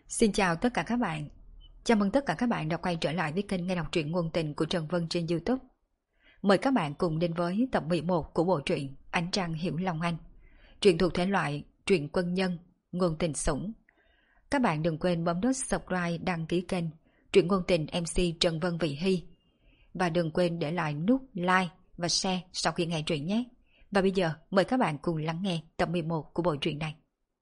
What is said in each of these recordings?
Xin chào tất cả các bạn. Chào mừng tất cả các bạn đã quay trở lại với kênh nghe đọc truyện ngôn tình của Trần Vân trên YouTube. Mời các bạn cùng đến với tập 11 của bộ truyện Ánh Trăng Hiểu Lòng Anh. Truyện thuộc thể loại truyện quân nhân, ngôn tình sủng. Các bạn đừng quên bấm nút subscribe, đăng ký kênh truyện ngôn tình MC Trần Vân Vị Hy. Và đừng quên để lại nút like và share sau khi nghe truyện nhé. Và bây giờ mời các bạn cùng lắng nghe tập 11 của bộ truyện này.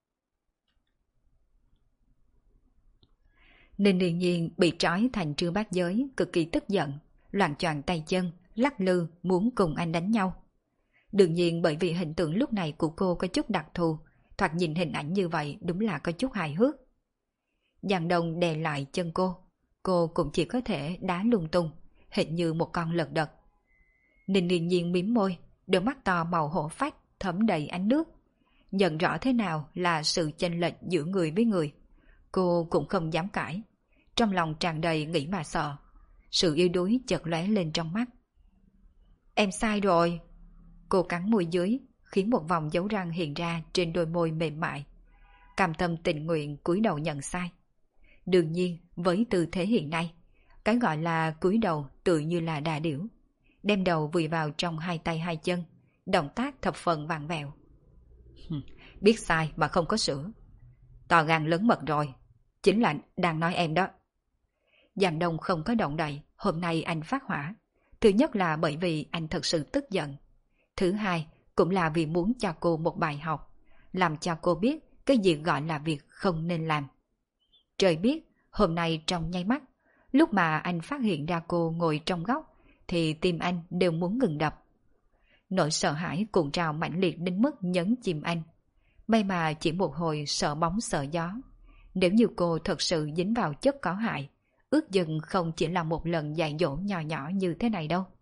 Ninh Điền Nhiên bị trói thành trư bát giới, cực kỳ tức giận, loạng choạng tay chân, lắc lư muốn cùng anh đánh nhau. Đương nhiên bởi vì hình tượng lúc này của cô có chút đặc thù, thoạt nhìn hình ảnh như vậy đúng là có chút hài hước. Giang Đông đè lại chân cô cũng chỉ có thể đá lung tung, hình như một con lật đật. Ninh Điền Nhiên mím môi, đôi mắt to màu hổ phách thấm đầy ánh nước. Nhận rõ thế nào là sự chênh lệch giữa người với người, cô cũng không dám cãi. Trong lòng tràn đầy nghĩ mà sợ. Sự yếu đuối chợt lóe lên trong mắt. Em sai rồi. Cô cắn môi dưới, khiến một vòng dấu răng hiện ra trên đôi môi mềm mại. Cam tâm tình nguyện cúi đầu nhận sai. Đương nhiên, với tư thế hiện nay, cái gọi là cúi đầu tự như là đà điểu, đem đầu vùi vào trong hai tay hai chân, động tác thập phần vặn vẹo. Biết sai mà không có sửa. To gan lớn mật rồi. Chính là đang nói em đó. Giang Đông không có động đậy. Hôm nay anh phát hỏa. Thứ nhất là bởi vì anh thật sự tức giận. Thứ hai cũng là vì muốn cho cô một bài học, làm cho cô biết cái gì gọi là việc không nên làm. Trời biết, hôm nay trong nháy mắt, lúc mà anh phát hiện ra cô ngồi trong góc, thì tim anh đều muốn ngừng đập. Nỗi sợ hãi cuộn trào mãnh liệt đến mức nhấn chìm anh. May mà chỉ một hồi sợ bóng sợ gió. Nếu như cô thật sự dính vào chất có hại, ước chừng không chỉ là một lần dạy dỗ nhỏ nhỏ như thế này đâu.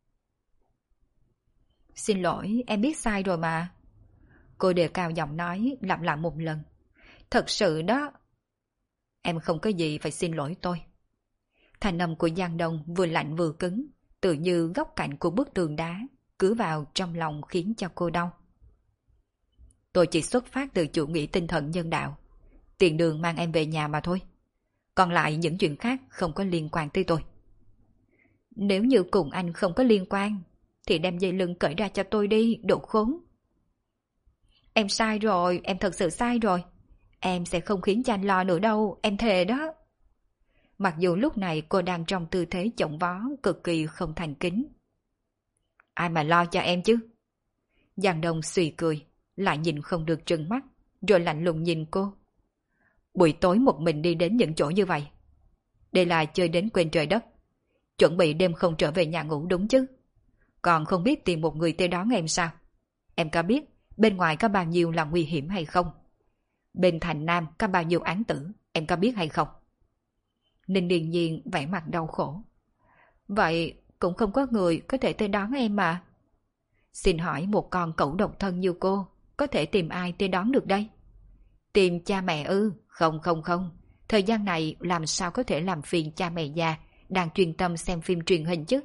Xin lỗi, em biết sai rồi mà. Cô đề cao giọng nói lặp lại một lần. Thật sự đó. Em không có gì phải xin lỗi tôi. Thanh âm của Giang Đông vừa lạnh vừa cứng, tự như góc cạnh của bức tường đá, cứ vào trong lòng khiến cho cô đau. Tôi chỉ xuất phát từ chủ nghĩa tinh thần nhân đạo, tiện đường mang em về nhà mà thôi. Còn lại những chuyện khác không có liên quan tới tôi. Nếu như cùng anh không có liên quan, thì đem dây lưng cởi ra cho tôi đi, đồ khốn. Em sai rồi, em thật sự sai rồi. Em sẽ không khiến cho anh lo nữa đâu, em thề đó. Mặc dù lúc này cô đang trong tư thế chổng vó, cực kỳ không thành kính. Ai mà lo cho em chứ? Giang Đông xùy cười, lại nhìn không được trừng mắt, rồi lạnh lùng nhìn cô. Buổi tối một mình đi đến những chỗ như vậy, đây là chơi đến quên trời đất. Chuẩn bị đêm không trở về nhà ngủ đúng chứ? Còn không biết tìm một người tới đón em sao? Em có biết bên ngoài có bao nhiêu là nguy hiểm hay không? Bên thành Nam có bao nhiêu án tử, em có biết hay không? Ninh Điền Nhiên vẻ mặt đau khổ. Vậy cũng không có người có thể tới đón em mà. Xin hỏi một con cẩu độc thân như cô có thể tìm ai tới đón được đây? Tìm cha mẹ ư? Không không không. Thời gian này làm sao có thể làm phiền cha mẹ già đang chuyên tâm xem phim truyền hình chứ?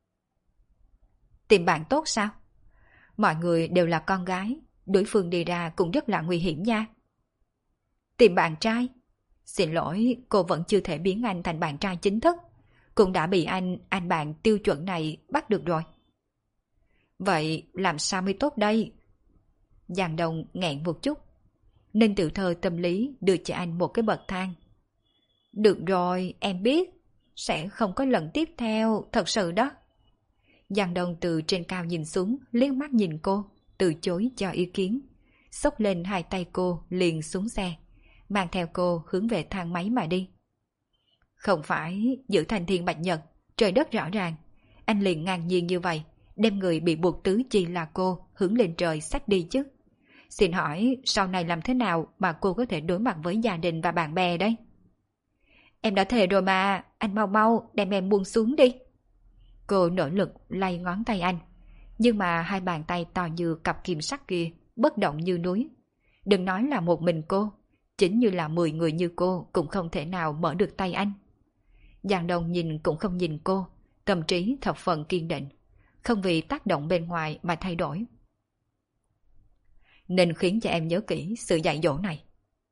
Tìm bạn tốt sao? Mọi người đều là con gái, đối phương đi ra cũng rất là nguy hiểm nha. Tìm bạn trai? Xin lỗi, cô vẫn chưa thể biến anh thành bạn trai chính thức. Cũng đã bị anh bạn tiêu chuẩn này bắt được rồi. Vậy làm sao mới tốt đây? Giang Đông nghẹn một chút. Ninh Tiểu Thơ tâm lý đưa cho anh một cái bậc thang. Được rồi, em biết. Sẽ không có lần tiếp theo, thật sự đó. Giang Đông từ trên cao nhìn xuống, liếc mắt nhìn cô, từ chối cho ý kiến. Xốc lên hai tay cô liền xuống xe, mang theo cô hướng về thang máy mà đi. Không phải giữ thành thiên bạch nhật, trời đất rõ ràng. Anh liền ngang nhiên như vậy, đem người bị buộc tứ chi là cô hướng lên trời xách đi chứ. Xin hỏi sau này làm thế nào mà cô có thể đối mặt với gia đình và bạn bè đấy? Em đã thề rồi mà, anh mau mau đem em buông xuống đi. Cô nỗ lực lay ngón tay anh, nhưng mà hai bàn tay to như cặp kim sắt kia bất động như núi. Đừng nói là một mình cô, chính như là 10 người như cô cũng không thể nào mở được tay anh. Giang Đông nhìn cũng không nhìn cô, tâm trí thập phần kiên định, không vì tác động bên ngoài mà thay đổi. Nên khiến cho em nhớ kỹ sự dạy dỗ này.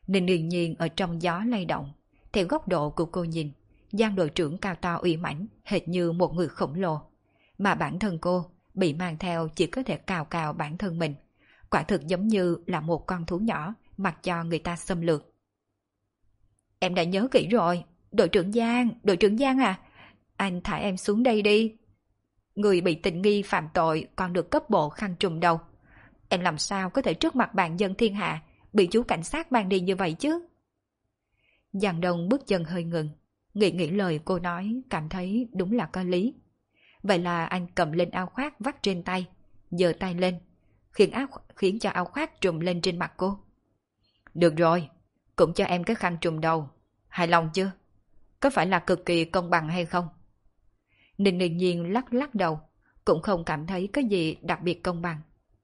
Ninh Yên Nhiên ở trong gió lay động. Theo góc độ của cô nhìn, Giang đội trưởng cao to uy mãnh hệt như một người khổng lồ. Mà bản thân cô bị mang theo chỉ có thể cào cào bản thân mình. Quả thực giống như là một con thú nhỏ mặc cho người ta xâm lược. Em đã nhớ kỹ rồi. Đội trưởng Giang à, anh thả em xuống đây đi. Người bị tình nghi phạm tội còn được cấp bộ khăn trùm đầu. Em làm sao có thể trước mặt bạn dân thiên hạ bị chú cảnh sát mang đi như vậy chứ? Giang Đông bước chân hơi ngừng, nghĩ lời cô nói, cảm thấy đúng là có lý. Vậy là anh cầm lên áo khoác vắt trên tay, giơ tay lên, khiến cho áo khoác trùm lên trên mặt cô. Được rồi, cũng cho em cái khăn trùm đầu. Hài lòng chưa? Có phải là cực kỳ công bằng hay không? Ninh Yên Nhiên lắc đầu, cũng không cảm thấy cái gì đặc biệt công bằng.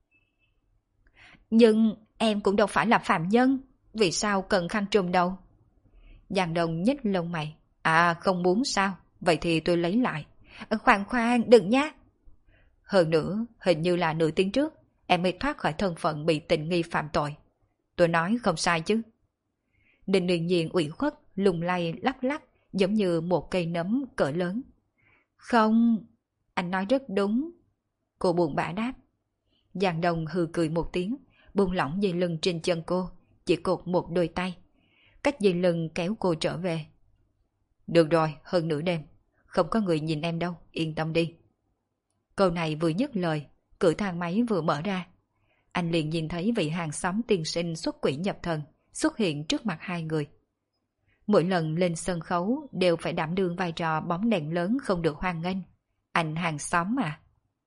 Nhưng em cũng đâu phải là phạm nhân, vì sao cần khăn trùm đầu? Giang Đông nhếch lông mày. À, không muốn sao? Vậy thì tôi lấy lại. Khoan, đừng nhá. Hơn nữa, hình như là nửa tiếng trước, em mới thoát khỏi thân phận bị tình nghi phạm tội. Tôi nói không sai chứ? Ninh Yên Nhiên ủy khuất, lung lay lắc, giống như một cây nấm cỡ lớn. Không, anh nói rất đúng. Cô buồn bã đáp. Giang Đông hừ cười một tiếng, buông lỏng dây lưng trên chân cô, chỉ cột một đôi tay. Cách dây lưng kéo cô trở về. Được rồi, hơn nửa đêm, không có người nhìn em đâu, yên tâm đi. Câu này vừa dứt lời, cửa thang máy vừa mở ra. Anh liền nhìn thấy vị hàng xóm tiên sinh xuất quỷ nhập thần xuất hiện trước mặt hai người. Mỗi lần lên sân khấu đều phải đảm đương vai trò bóng đèn lớn không được hoan nghênh. Anh hàng xóm à?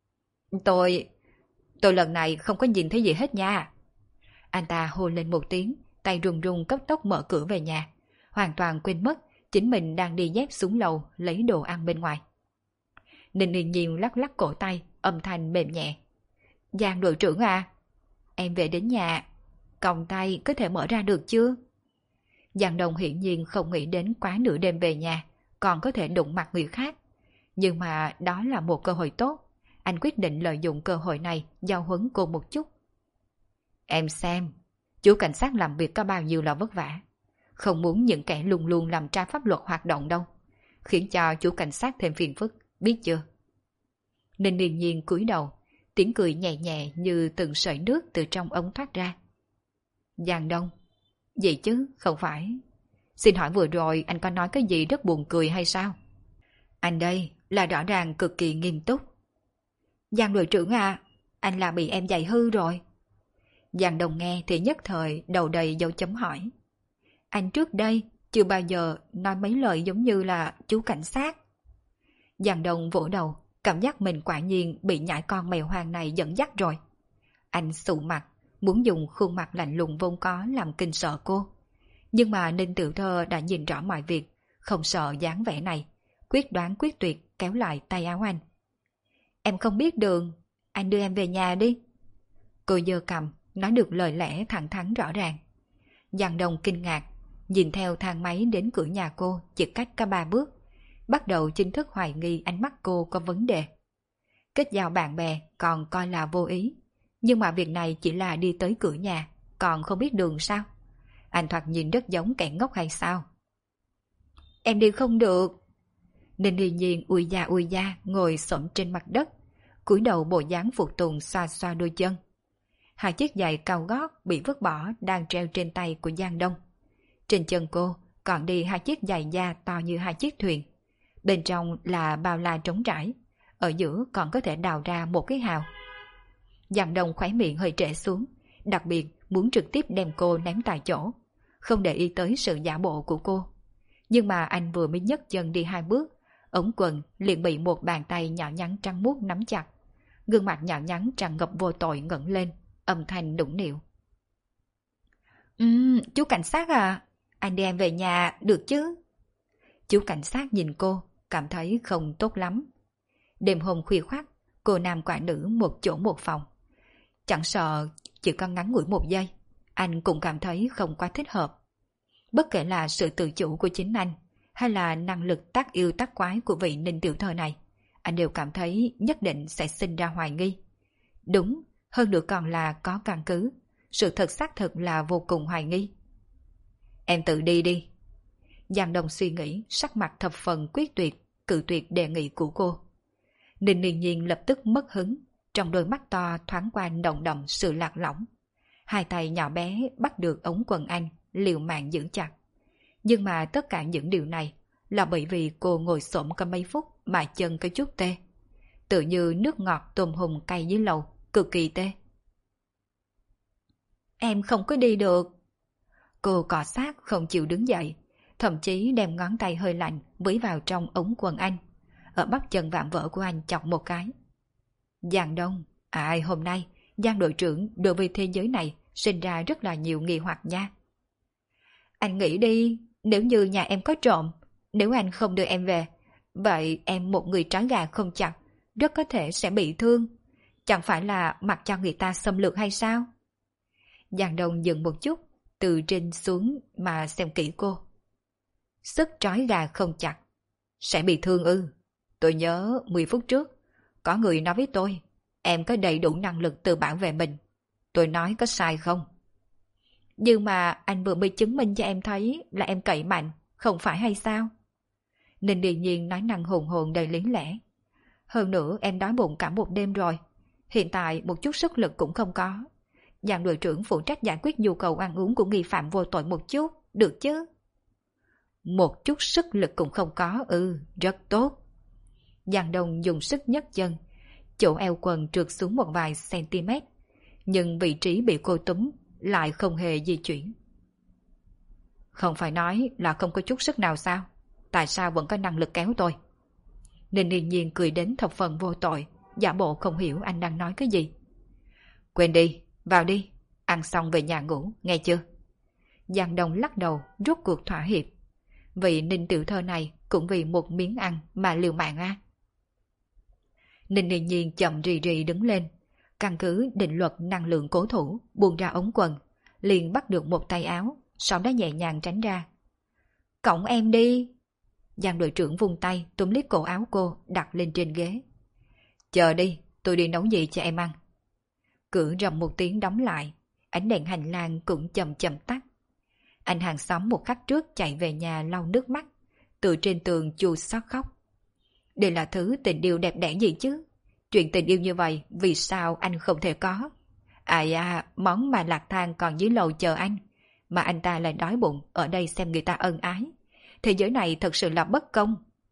Tôi lần này không có nhìn thấy gì hết nha. Anh ta hô lên một tiếng, tay run run cấp tốc mở cửa về nhà, hoàn toàn quên mất chính mình đang đi dép xuống lầu lấy đồ ăn bên ngoài. Ninh Yên Nhiên lắc cổ tay, âm thanh mềm nhẹ. Giang đội trưởng à, em về đến nhà, còng tay có thể mở ra được chưa? Giang Đông hiển nhiên không nghĩ đến quá nửa đêm về nhà, còn có thể đụng mặt người khác. Nhưng mà đó là một cơ hội tốt, anh quyết định lợi dụng cơ hội này giao huấn cô một chút. Em xem, chú cảnh sát làm việc có bao nhiêu là vất vả. Không muốn những kẻ luôn luôn làm trái pháp luật hoạt động đâu. Khiến cho chú cảnh sát thêm phiền phức, biết chưa? Ninh Yên Nhiên cúi đầu, tiếng cười nhẹ nhẹ như từng sợi nước từ trong ống thoát ra. Giang Đông, gì chứ, không phải. Xin hỏi vừa rồi anh có nói cái gì rất buồn cười hay sao? Anh đây là rõ ràng cực kỳ nghiêm túc. Giang đội trưởng à, anh là bị em dạy hư rồi. Giang Đông nghe thì nhất thời đầu đầy dấu chấm hỏi. Anh trước đây chưa bao giờ nói mấy lời giống như là chú cảnh sát. Giang Đông vỗ đầu, cảm giác mình quả nhiên bị nhãi con mèo hoang này dẫn dắt rồi. Anh sụ mặt, muốn dùng khuôn mặt lạnh lùng vốn có làm kinh sợ cô. Nhưng mà Ninh Tiểu Thơ đã nhìn rõ mọi việc, không sợ dáng vẻ này, quyết đoán quyết tuyệt kéo lại tay áo anh. Em không biết đường, anh đưa em về nhà đi. Cô giơ cằm, nói được lời lẽ thẳng thắn rõ ràng. Giang Đông kinh ngạc, nhìn theo thang máy đến cửa nhà cô chỉ cách có 3 bước, bắt đầu chính thức hoài nghi ánh mắt cô có vấn đề. Kết giao bạn bè còn coi là vô ý, nhưng mà việc này chỉ là đi tới cửa nhà, còn không biết đường sao? Anh thoạt nhìn rất giống kẻ ngốc hay sao? Em đi không được. Ninh Yên Nhiên ui da ngồi xổm trên mặt đất, cúi đầu bộ dáng phục tùng xoa đôi chân. Hai chiếc giày cao gót bị vứt bỏ đang treo trên tay của Giang Đông. Trên chân cô còn đi hai chiếc giày da to như hai chiếc thuyền. Bên trong là bao la trống trải, ở giữa còn có thể đào ra một cái hào. Giang Đông khóe miệng hơi trễ xuống, đặc biệt muốn trực tiếp đem cô ném tại chỗ, không để ý tới sự giả bộ của cô. Nhưng mà anh vừa mới nhấc chân đi 2 bước, ống quần liền bị một bàn tay nhỏ nhắn trắng muốt nắm chặt. Gương mặt nhỏ nhắn tràn ngập vô tội ngẩng lên, âm thanh nũng nịu. Chú cảnh sát à, anh đem về nhà được chứ? Chú cảnh sát nhìn cô, cảm thấy không tốt lắm. Đêm hôm khuya khoắt, cô nam quả nữ một chỗ một phòng. Chẳng sợ chỉ có ngắn ngủi 1 giây, anh cũng cảm thấy không quá thích hợp. Bất kể là sự tự chủ của chính anh, hay là năng lực tác yêu tác quái của vị Ninh Tiểu Thơ này, anh đều cảm thấy nhất định sẽ sinh ra hoài nghi. Đúng, hơn nữa còn là có căn cứ, sự thật xác thực là vô cùng hoài nghi. Em tự đi đi. Giang Đông suy nghĩ, sắc mặt thập phần quyết tuyệt, cự tuyệt đề nghị của cô. Ninh Yên Nhiên lập tức mất hứng, trong đôi mắt to thoáng qua động động sự lạc lõng. Hai tay nhỏ bé bắt được ống quần anh, liều mạng giữ chặt. Nhưng mà tất cả những điều này là bởi vì cô ngồi xổm có mấy phút mà chân có chút tê. Tự như nước ngọt tôm hùm cay dưới lầu, cực kỳ tê. Em không có đi được. Cô cọ sát không chịu đứng dậy, thậm chí đem ngón tay hơi lạnh vấy vào trong ống quần anh. Ở bắp chân vạm vỡ của anh chọc một cái. Giang Đông, hôm nay Giang đội trưởng đối với thế giới này sinh ra rất là nhiều nghi hoặc nha. Anh nghĩ đi, nếu như nhà em có trộm, nếu anh không đưa em về, vậy em một người trói gà không chặt, rất có thể sẽ bị thương. Chẳng phải là mặc cho người ta xâm lược hay sao? Giang Đông dừng một chút, từ trên xuống mà xem kỹ cô. Sức trói gà không chặt, sẽ bị thương ư? Tôi nhớ 10 phút trước, có người nói với tôi, em có đầy đủ năng lực tự bảo vệ mình. Tôi nói có sai không? Nhưng mà anh vừa mới chứng minh cho em thấy là em cậy mạnh, không phải hay sao? Ninh Điền Nhiên nói năng hùng hồn đầy lý lẽ. Hơn nữa em đói bụng cả một đêm rồi. Hiện tại một chút sức lực cũng không có. Giang đội trưởng phụ trách giải quyết nhu cầu ăn uống của nghi phạm vô tội một chút, được chứ? Một chút sức lực cũng không có, rất tốt. Giang Đông dùng sức nhấc chân, chỗ eo quần trượt xuống một vài cm, nhưng vị trí bị cô túm lại không hề di chuyển. Không phải nói là không có chút sức nào sao? Tại sao vẫn có năng lực kéo tôi? Ninh Yên Nhiên cười đến thập phần vô tội, giả bộ không hiểu anh đang nói cái gì. Quên đi, vào đi, ăn xong về nhà ngủ, nghe chưa? Giang Đông lắc đầu, rút cuộc thỏa hiệp. Vị Ninh tiểu thơ này cũng vì một miếng ăn mà liều mạng à? Ninh Yên Nhiên chậm rì rì đứng lên, căn cứ định luật năng lượng cố thủ, buông ra ống quần, liền bắt được một tay áo, sau đó nhẹ nhàng tránh ra. Cõng em đi. Giang đội trưởng vung tay túm lấy cổ áo cô đặt lên trên ghế. Chờ đi, tôi đi nấu gì cho em ăn. Cửa rầm một tiếng đóng lại, ánh đèn hành lang cũng chậm chậm tắt. Anh hàng xóm một khắc trước chạy về nhà lau nước mắt, từ trên tường chua xót khóc. Đây là thứ tình yêu đẹp đẽ gì chứ? Chuyện tình yêu như vậy vì sao anh không thể có? Món mà Lạc Thang còn dưới lầu chờ anh, mà anh ta lại đói bụng ở đây xem người ta ân ái. Thế giới này thật sự là bất công.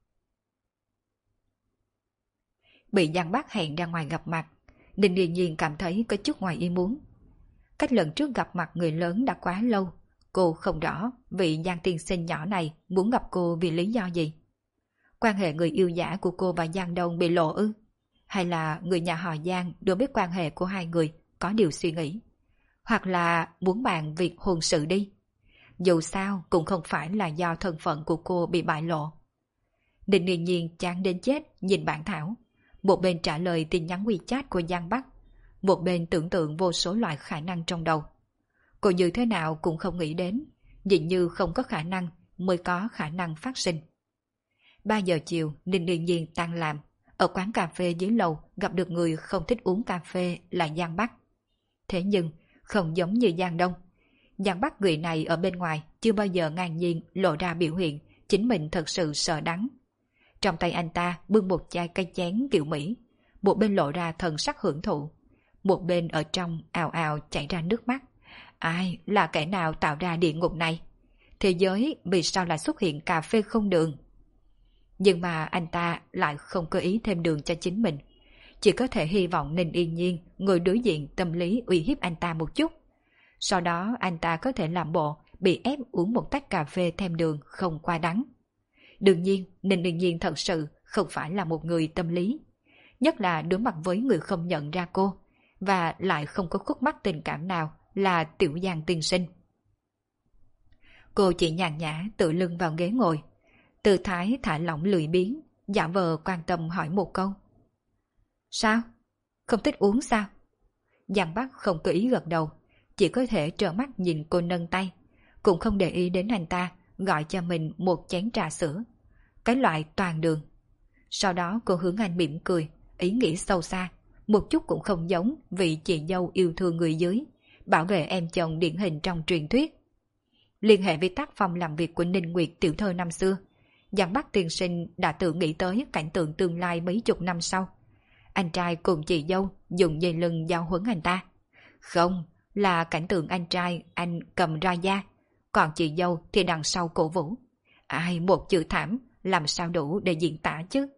Bị Giang Bắc hẹn ra ngoài gặp mặt, Ninh Điền Nhiên cảm thấy có chút ngoài ý muốn. Cách lần trước gặp mặt người lớn đã quá lâu, cô không rõ vị Giang tiên sinh nhỏ này muốn gặp cô vì lý do gì. Quan hệ người yêu giả của cô và Giang Đông bị lộ ư? Hay là người nhà họ Giang đối với quan hệ của hai người có điều suy nghĩ? Hoặc là muốn bàn việc hôn sự đi? Dù sao cũng không phải là do thân phận của cô bị bại lộ. Ninh Yên Nhiên chán đến chết nhìn bản thảo, một bên trả lời tin nhắn WeChat của Giang Bắc, một bên tưởng tượng vô số loại khả năng trong đầu. Cô như thế nào cũng không nghĩ đến, dường như không có khả năng mới có khả năng phát sinh. 3 giờ chiều, Ninh Yên Nhiên tan làm, ở quán cà phê dưới lầu gặp được người không thích uống cà phê là Giang Bắc. Thế nhưng, không giống như Giang Đông. Giang Bắc người này ở bên ngoài chưa bao giờ ngang nhiên lộ ra biểu hiện chính mình thật sự sợ đắng. Trong tay anh ta bưng một chai cây chén kiểu Mỹ, một bên lộ ra thần sắc hưởng thụ, một bên ở trong ào ào chảy ra nước mắt. Ai là kẻ nào tạo ra địa ngục này? Thế giới vì sao lại xuất hiện cà phê không đường? Nhưng mà anh ta lại không có ý thêm đường cho chính mình, chỉ có thể hy vọng Ninh Yên Nhiên ngồi đối diện tâm lý uy hiếp anh ta một chút. Sau đó anh ta có thể làm bộ bị ép uống một tách cà phê thêm đường không quá đắng. Đương nhiên, Ninh Yên Nhiên thật sự không phải là một người tâm lý. Nhất là đối mặt với người không nhận ra cô, và lại không có khúc mắc tình cảm nào là Tiểu Giang tiên sinh. Cô chỉ nhàn nhã tựa lưng vào ghế ngồi, tư thái thả lỏng lười biếng, giả vờ quan tâm hỏi một câu. Sao? Không thích uống sao? Giang Bắc không có ý gật đầu, chỉ có thể trợn mắt nhìn cô nâng tay, cũng không để ý đến anh ta gọi cho mình một chén trà sữa, cái loại toàn đường. Sau đó cô hướng anh mỉm cười, ý nghĩ sâu xa, một chút cũng không giống vị chị dâu yêu thương người dưới, bảo vệ em chồng điển hình trong truyền thuyết. Liên hệ với tác phong làm việc của Ninh Nguyệt tiểu thơ năm xưa, Giang Bắc tiên sinh đã tự nghĩ tới cảnh tượng tương lai mấy chục năm sau. Anh trai cùng chị dâu dùng dây lưng giao huấn anh ta. Không, là cảnh tượng anh trai anh cầm ra da, còn chị dâu thì đằng sau cổ vũ. Ai một chữ thảm, làm sao đủ để diễn tả chứ?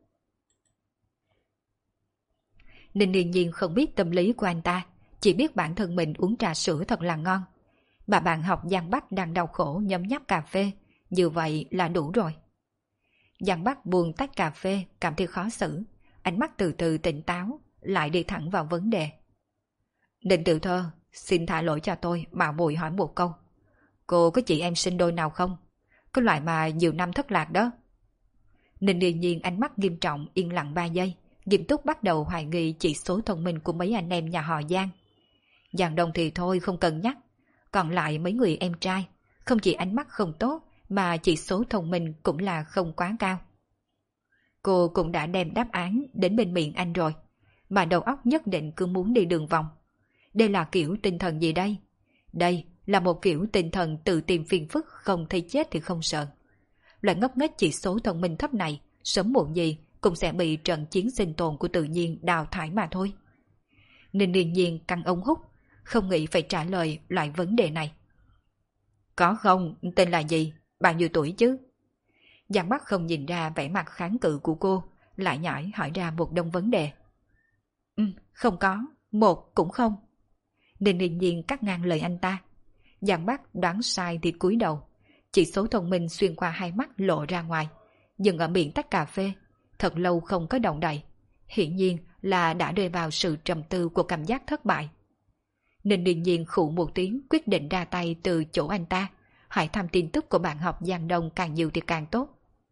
Ninh Yên Nhiên không biết tâm lý của anh ta, chỉ biết bản thân mình uống trà sữa thật là ngon. Bà bạn học Giang Bắc đang đau khổ nhấm nháp cà phê, như vậy là đủ rồi. Giang Bắc buông tách cà phê, cảm thấy khó xử, ánh mắt từ từ tỉnh táo, lại đi thẳng vào vấn đề. Định Tiểu Thơ, xin thả lỗi cho tôi, mạo muội hỏi một câu. Cô có chị em sinh đôi nào không? Cái loại mà nhiều năm thất lạc đó. Ninh Yên Nhiên ánh mắt nghiêm trọng yên lặng 3 giây, nghiêm túc bắt đầu hoài nghi chỉ số thông minh của mấy anh em nhà họ Giang. Giang Đông thì thôi không cần nhắc, còn lại mấy người em trai, không chỉ ánh mắt không tốt mà chỉ số thông minh cũng là không quá cao. Cô cũng đã đem đáp án đến bên miệng anh rồi, mà đầu óc nhất định cứ muốn đi đường vòng. Đây là kiểu tinh thần gì đây? Đây là một kiểu tinh thần tự tìm phiền phức, không thấy chết thì không sợ. Loại ngốc nghếch chỉ số thông minh thấp này, sớm muộn gì cũng sẽ bị trận chiến sinh tồn của tự nhiên đào thải mà thôi. Ninh Yên Nhiên căng ống hút, không nghĩ phải trả lời loại vấn đề này. Có không? Tên là gì? Bao nhiêu tuổi chứ? Giang Bắc không nhìn ra vẻ mặt kháng cự của cô, lại nhảy hỏi ra một đông vấn đề. Không có, một cũng không. Ninh Yên Nhiên cắt ngang lời anh ta. Giang Bắc đoán sai thì cúi đầu, chỉ số thông minh xuyên qua hai mắt lộ ra ngoài, dừng ở miệng tách cà phê, thật lâu không có động đậy, hiển nhiên là đã rơi vào sự trầm tư của cảm giác thất bại. Ninh Yên Nhiên khụ một tiếng quyết định ra tay từ chỗ anh ta, hỏi thăm tin tức của bạn học Giang Đông càng nhiều thì càng tốt.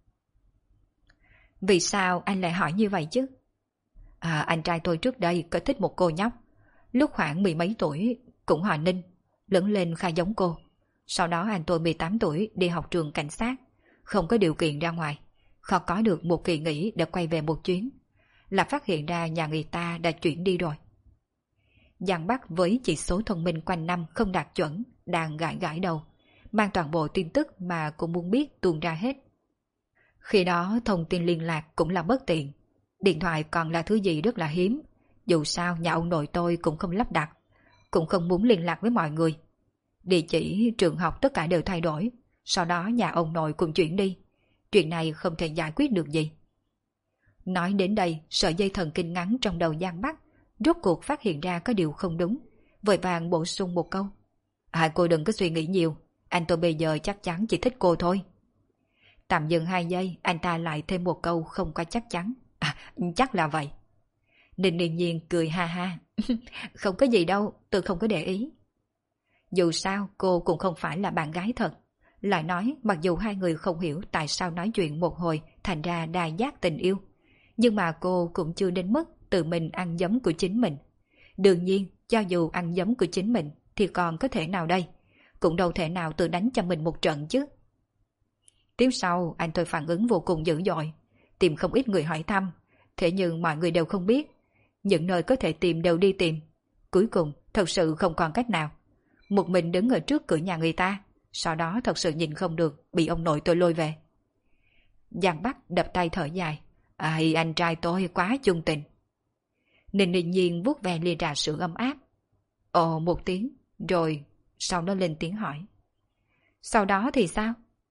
Vì sao anh lại hỏi như vậy chứ? Anh trai tôi trước đây có thích một cô nhóc, lúc khoảng 10 mấy tuổi, cũng họ Ninh, lớn lên khá giống cô. Sau đó anh tôi 18 tuổi đi học trường cảnh sát, không có điều kiện ra ngoài, khó có được một kỳ nghỉ để quay về một chuyến, là phát hiện ra nhà người ta đã chuyển đi rồi. Giang Bắc với chỉ số thông minh quanh năm không đạt chuẩn, đang gãi gãi đầu, mang toàn bộ tin tức mà cô muốn biết tuôn ra hết. Khi đó thông tin liên lạc cũng là bất tiện, điện thoại còn là thứ gì rất là hiếm, dù sao nhà ông nội tôi cũng không lắp đặt, cũng không muốn liên lạc với mọi người. Địa chỉ, trường học tất cả đều thay đổi, sau đó nhà ông nội cũng chuyển đi. Chuyện này không thể giải quyết được gì. Nói đến đây, sợi dây thần kinh ngắn trong đầu Giang Bắc rốt cuộc phát hiện ra có điều không đúng, vội vàng bổ sung một câu. Cô đừng có suy nghĩ nhiều, anh tôi bây giờ chắc chắn chỉ thích cô thôi. Tạm dừng 2 giây, anh ta lại thêm một câu không có chắc chắn. Chắc là vậy. Ninh Yên Nhiên cười ha ha. Không có gì đâu, tôi không có để ý. Dù sao cô cũng không phải là bạn gái thật. Lại nói mặc dù hai người không hiểu tại sao nói chuyện một hồi thành ra đa giác tình yêu, nhưng mà cô cũng chưa đến mức tự mình ăn giấm của chính mình. Đương nhiên, cho dù ăn giấm của chính mình thì còn có thể nào đây? Cũng đâu thể nào tự đánh cho mình một trận chứ. Tiếp sau anh tôi phản ứng vô cùng dữ dội, tìm không ít người hỏi thăm, thế nhưng mọi người đều không biết. Những nơi có thể tìm đều đi tìm. Cuối cùng thật sự không còn cách nào, một mình đứng ở trước cửa nhà người ta, sau đó thật sự nhìn không được, bị ông nội tôi lôi về. Giang Bắc đập tay thở dài. Anh trai tôi quá chung tình. Ninh Ninh Nhiên vuốt ve ly trà sữa ấm áp. Ồ một tiếng, rồi sau đó lên tiếng hỏi. Sau đó thì sao?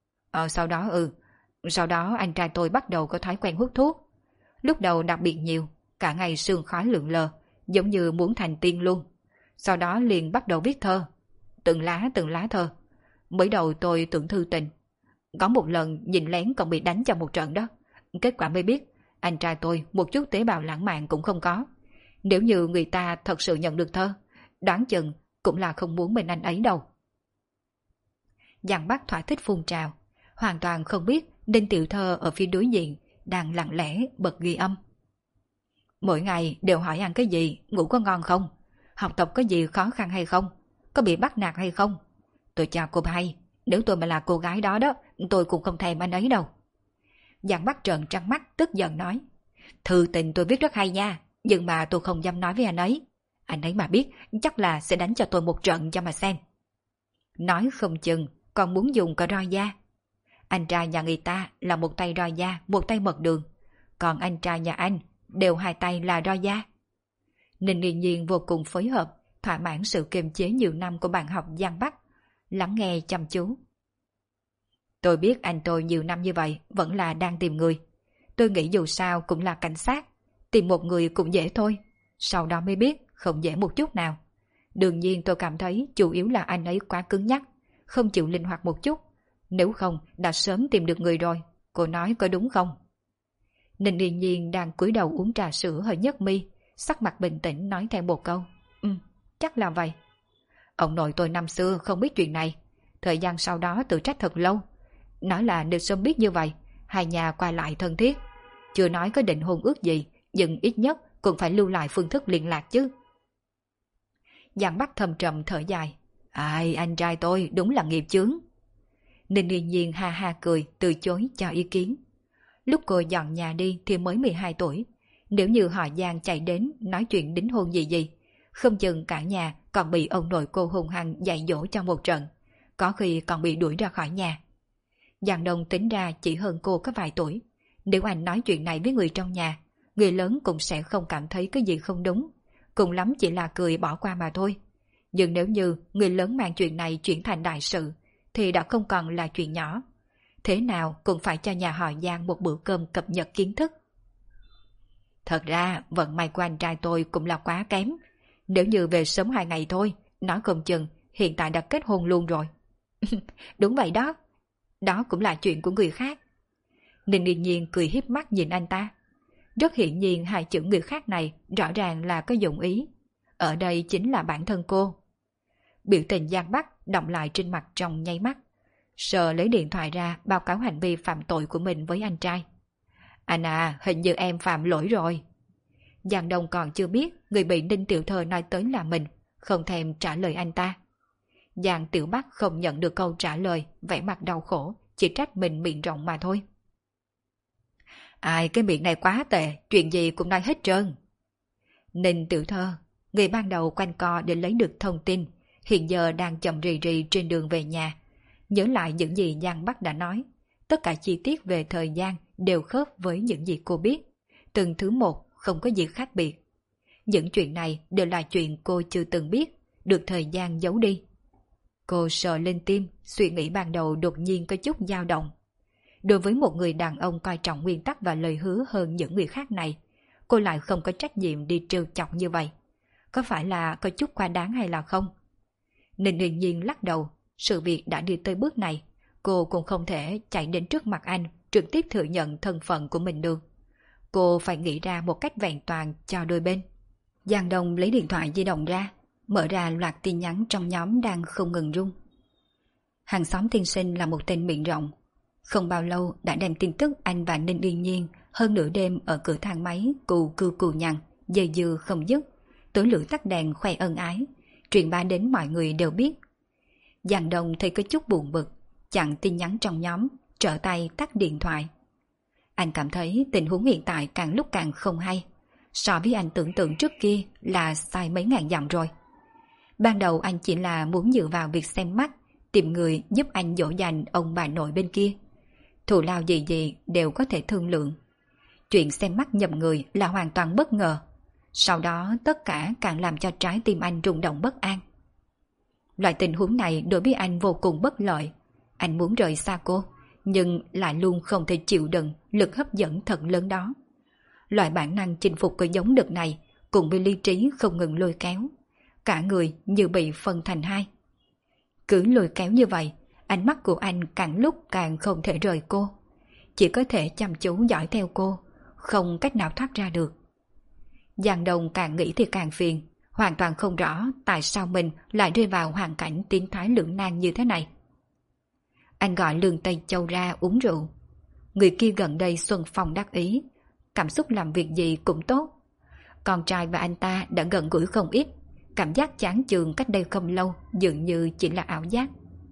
Sau đó anh trai tôi bắt đầu có thói quen hút thuốc. Lúc đầu đặc biệt nhiều, cả ngày sương khói lượn lờ, giống như muốn thành tiên luôn. Sau đó liền bắt đầu viết thơ, từng lá thơ. Mới đầu tôi tưởng thư tình, có một lần nhìn lén còn bị đánh cho một trận đó. Kết quả mới biết anh trai tôi một chút tế bào lãng mạn cũng không có. Nếu như người ta thật sự nhận được thơ, đoán chừng cũng là không muốn mình anh ấy đâu. Giang Bắc thỏa thích phun trào, hoàn toàn không biết Đinh Tiểu Thơ ở phía đối diện đang lặng lẽ bật ghi âm. Mỗi ngày đều hỏi ăn cái gì, ngủ có ngon không, học tập có gì khó khăn hay không, có bị bắt nạt hay không. Tôi chào cô hay, nếu tôi mà là cô gái đó đó, tôi cũng không thèm anh ấy đâu. Giang Bắc trợn trắng mắt tức giận nói. Thư tình tôi viết rất hay nha, nhưng mà tôi không dám nói với anh ấy. Anh ấy mà biết chắc là sẽ đánh cho tôi một trận cho mà xem. Nói không chừng còn muốn dùng cả roi da. Anh trai nhà người ta là một tay roi da, một tay mật đường. Còn anh trai nhà anh đều hai tay là roi da. Ninh Yên Nhiên vô cùng phối hợp, thỏa mãn sự kiềm chế nhiều năm của bạn học Giang Bắc. Lắng nghe chăm chú. Tôi biết anh tôi nhiều năm như vậy vẫn là đang tìm người. Tôi nghĩ dù sao cũng là cảnh sát, tìm một người cũng dễ thôi. Sau đó mới biết không dễ một chút nào. Đương nhiên tôi cảm thấy chủ yếu là anh ấy quá cứng nhắc, không chịu linh hoạt một chút. Nếu không đã sớm tìm được người rồi. Cô nói có đúng không? Ninh Yên Nhiên đang cúi đầu uống trà sữa hơi nhấc mi, sắc mặt bình tĩnh nói thêm một câu. Chắc là vậy. Ông nội tôi năm xưa không biết chuyện này. Thời gian sau đó tự trách thật lâu. Nói là nếu sớm biết như vậy, hai nhà qua lại thân thiết. Chưa nói có định hôn ước gì, nhưng ít nhất cũng phải lưu lại phương thức liên lạc chứ. Giang Bắc thầm trầm thở dài. Ai, anh trai tôi đúng là nghiệp chướng. Ninh Yên Nhiên ha ha cười, từ chối cho ý kiến. Lúc cô dọn nhà đi thì mới 12 tuổi. Nếu như họ Giang chạy đến nói chuyện đính hôn gì gì, không chừng cả nhà còn bị ông nội cô hung hăng dạy dỗ cho một trận. Có khi còn bị đuổi ra khỏi nhà. Giang Đông tính ra chỉ hơn cô có vài tuổi. Nếu anh nói chuyện này với người trong nhà, người lớn cũng sẽ không cảm thấy cái gì không đúng. Cùng lắm chỉ là cười bỏ qua mà thôi. Nhưng nếu như người lớn mang chuyện này chuyển thành đại sự, thì đã không còn là chuyện nhỏ. Thế nào cũng phải cho nhà họ Giang một bữa cơm cập nhật kiến thức. Thật ra vận may của anh trai tôi cũng là quá kém. Nếu như về sớm 2 ngày thôi, nói không chừng hiện tại đã kết hôn luôn rồi. Đúng vậy đó. Đó cũng là chuyện của người khác. Ninh Yên Nhiên cười hiếp mắt nhìn anh ta. Rất hiển nhiên hai chữ người khác này rõ ràng là có dụng ý. Ở đây chính là bản thân cô. Biểu tình Giang Bắc đọng lại trên mặt trong nháy mắt. Sờ lấy điện thoại ra báo cáo hành vi phạm tội của mình với anh trai. Anh à, hình như em phạm lỗi rồi. Giang Đông còn chưa biết người bị Ninh Tiểu Thơ nói tới là mình, không thèm trả lời anh ta. Giang Tiểu Bắc không nhận được câu trả lời, vẻ mặt đau khổ, chỉ trách mình miệng rộng mà thôi. Ai, cái miệng này quá tệ, chuyện gì cũng nói hết trơn. Ninh Tiểu Thơ, người ban đầu quanh co để lấy được thông tin, hiện giờ đang chậm rì rì trên đường về nhà. Nhớ lại những gì Giang Bắc đã nói, tất cả chi tiết về thời gian đều khớp với những gì cô biết. Từng thứ một không có gì khác biệt. Những chuyện này đều là chuyện cô chưa từng biết, được thời gian giấu đi. Cô sờ lên tim, suy nghĩ ban đầu đột nhiên có chút dao động. Đối với một người đàn ông coi trọng nguyên tắc và lời hứa hơn những người khác này, cô lại không có trách nhiệm đi trêu chọc như vậy. Có phải là có chút quá đáng hay là không? Ninh Yên Nhiên lắc đầu, sự việc đã đi tới bước này, cô cũng không thể chạy đến trước mặt anh trực tiếp thừa nhận thân phận của mình được. Cô phải nghĩ ra một cách vẹn toàn cho đôi bên. Giang Đông lấy điện thoại di động ra, mở ra loạt tin nhắn trong nhóm đang không ngừng rung. Hàng xóm tiên sinh là một tên miệng rộng. Không bao lâu đã đem tin tức anh và Ninh Yên Nhiên hơn nửa đêm ở cửa thang máy cù nhằn, dây dưa không dứt, tối lửa tắt đèn khoe ân ái, truyền bá đến mọi người đều biết. Giang Đông thấy có chút buồn bực, chặn tin nhắn trong nhóm, trở tay tắt điện thoại. Anh cảm thấy tình huống hiện tại càng lúc càng không hay, so với anh tưởng tượng trước kia là sai mấy ngàn dặm rồi. Ban đầu anh chỉ là muốn dựa vào việc xem mắt, tìm người giúp anh dỗ dành ông bà nội bên kia. Thù lao gì gì đều có thể thương lượng. Chuyện xem mắt nhầm người là hoàn toàn bất ngờ. Sau đó tất cả càng làm cho trái tim anh rung động bất an. Loại tình huống này đối với anh vô cùng bất lợi. Anh muốn rời xa cô, nhưng lại luôn không thể chịu đựng lực hấp dẫn thật lớn đó. Loại bản năng chinh phục cái giống đực này cùng với lý trí không ngừng lôi kéo. Cả người như bị phân thành hai. Cứ lôi kéo như vậy, ánh mắt của anh càng lúc càng không thể rời cô. Chỉ có thể chăm chú dõi theo cô, không cách nào thoát ra được. Giang Đông càng nghĩ thì càng phiền, hoàn toàn không rõ tại sao mình lại rơi vào hoàn cảnh tiến thoái lưỡng nan như thế này. Anh gọi Lương Tây Châu ra uống rượu. Người kia gần đây xuân phong đắc ý, cảm xúc làm việc gì cũng tốt. Con trai và anh ta đã gần gũi không ít, cảm giác chán chường cách đây không lâu dường như chỉ là ảo giác.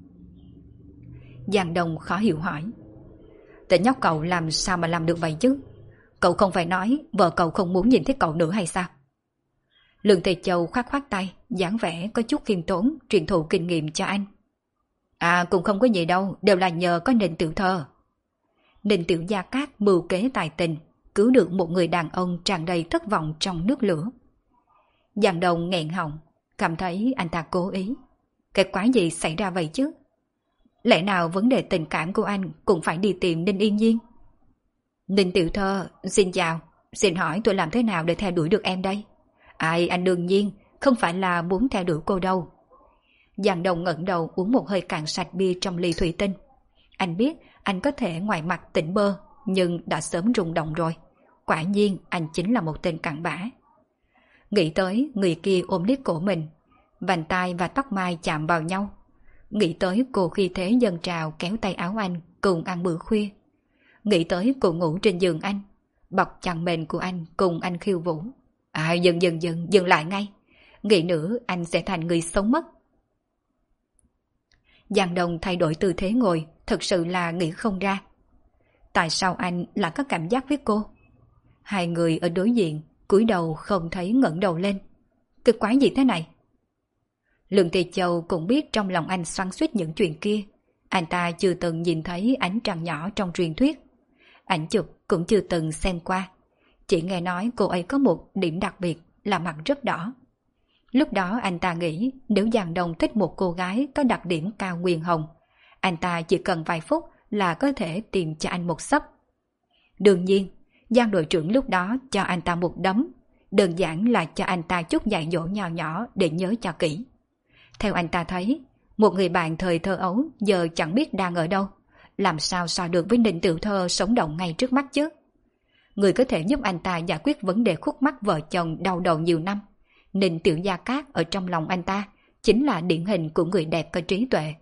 Giang Đông khó hiểu hỏi. Tên nhóc cậu làm sao mà làm được vậy chứ? Cậu không phải nói vợ cậu không muốn nhìn thấy cậu nữa hay sao? Lương Tây Châu khoát khoát tay, dáng vẻ có chút khiêm tốn truyền thụ kinh nghiệm cho anh. À cũng không có gì đâu, đều là nhờ có Ninh tiểu thơ. Ninh tiểu gia cát mưu kế tài tình, cứu được một người đàn ông tràn đầy thất vọng trong nước lửa. Giang Đông nghẹn họng, cảm thấy anh ta cố ý. Cái quái gì xảy ra vậy chứ? Lẽ nào vấn đề tình cảm của anh cũng phải đi tìm Ninh Yên Nhiên? Ninh tiểu thơ, xin chào, xin hỏi tôi làm thế nào để theo đuổi được em đây? Ai, anh đương nhiên không phải là muốn theo đuổi cô đâu. Giang Đông ngẩng đầu uống một hơi cạn sạch bia trong ly thủy tinh. Anh biết anh có thể ngoài mặt tỉnh bơ, nhưng đã sớm rung động rồi. Quả nhiên anh chính là một tên cặn bã. Nghĩ tới người kia ôm lấy cổ mình, vành tai và tóc mai chạm vào nhau. Nghĩ tới cô khi thế dâng trào kéo tay áo anh cùng ăn bữa khuya. Nghĩ tới cô ngủ trên giường anh, bọc chăn mền của anh cùng anh khiêu vũ. À dừng lại ngay. Nghĩ nữa anh sẽ thành người sống mất. Giang Đông thay đổi tư thế ngồi, thật sự là nghĩ không ra. Tại sao anh lại có cảm giác với cô? Hai người ở đối diện, cúi đầu không thấy ngẩng đầu lên. Cái quái gì thế này? Lương Tỳ Châu cũng biết trong lòng anh xoắn xuýt những chuyện kia. Anh ta chưa từng nhìn thấy ánh trăng nhỏ trong truyền thuyết. Ảnh chụp cũng chưa từng xem qua. Chỉ nghe nói cô ấy có một điểm đặc biệt là mặt rất đỏ. Lúc đó anh ta nghĩ nếu Giang Đông thích một cô gái có đặc điểm cao nguyên hồng, anh ta chỉ cần vài phút là có thể tìm cho anh một xấp. Đương nhiên, Giang đội trưởng lúc đó cho anh ta một đấm, đơn giản là cho anh ta chút dạy dỗ nhỏ nhỏ để nhớ cho kỹ. Theo anh ta thấy, một người bạn thời thơ ấu giờ chẳng biết đang ở đâu, làm sao so được với Ninh tiểu thơ sống động ngay trước mắt chứ. Người có thể giúp anh ta giải quyết vấn đề khúc mắc vợ chồng đau đầu nhiều năm, Ninh tiểu gia cát ở trong lòng anh ta chính là điển hình của người đẹp có trí tuệ.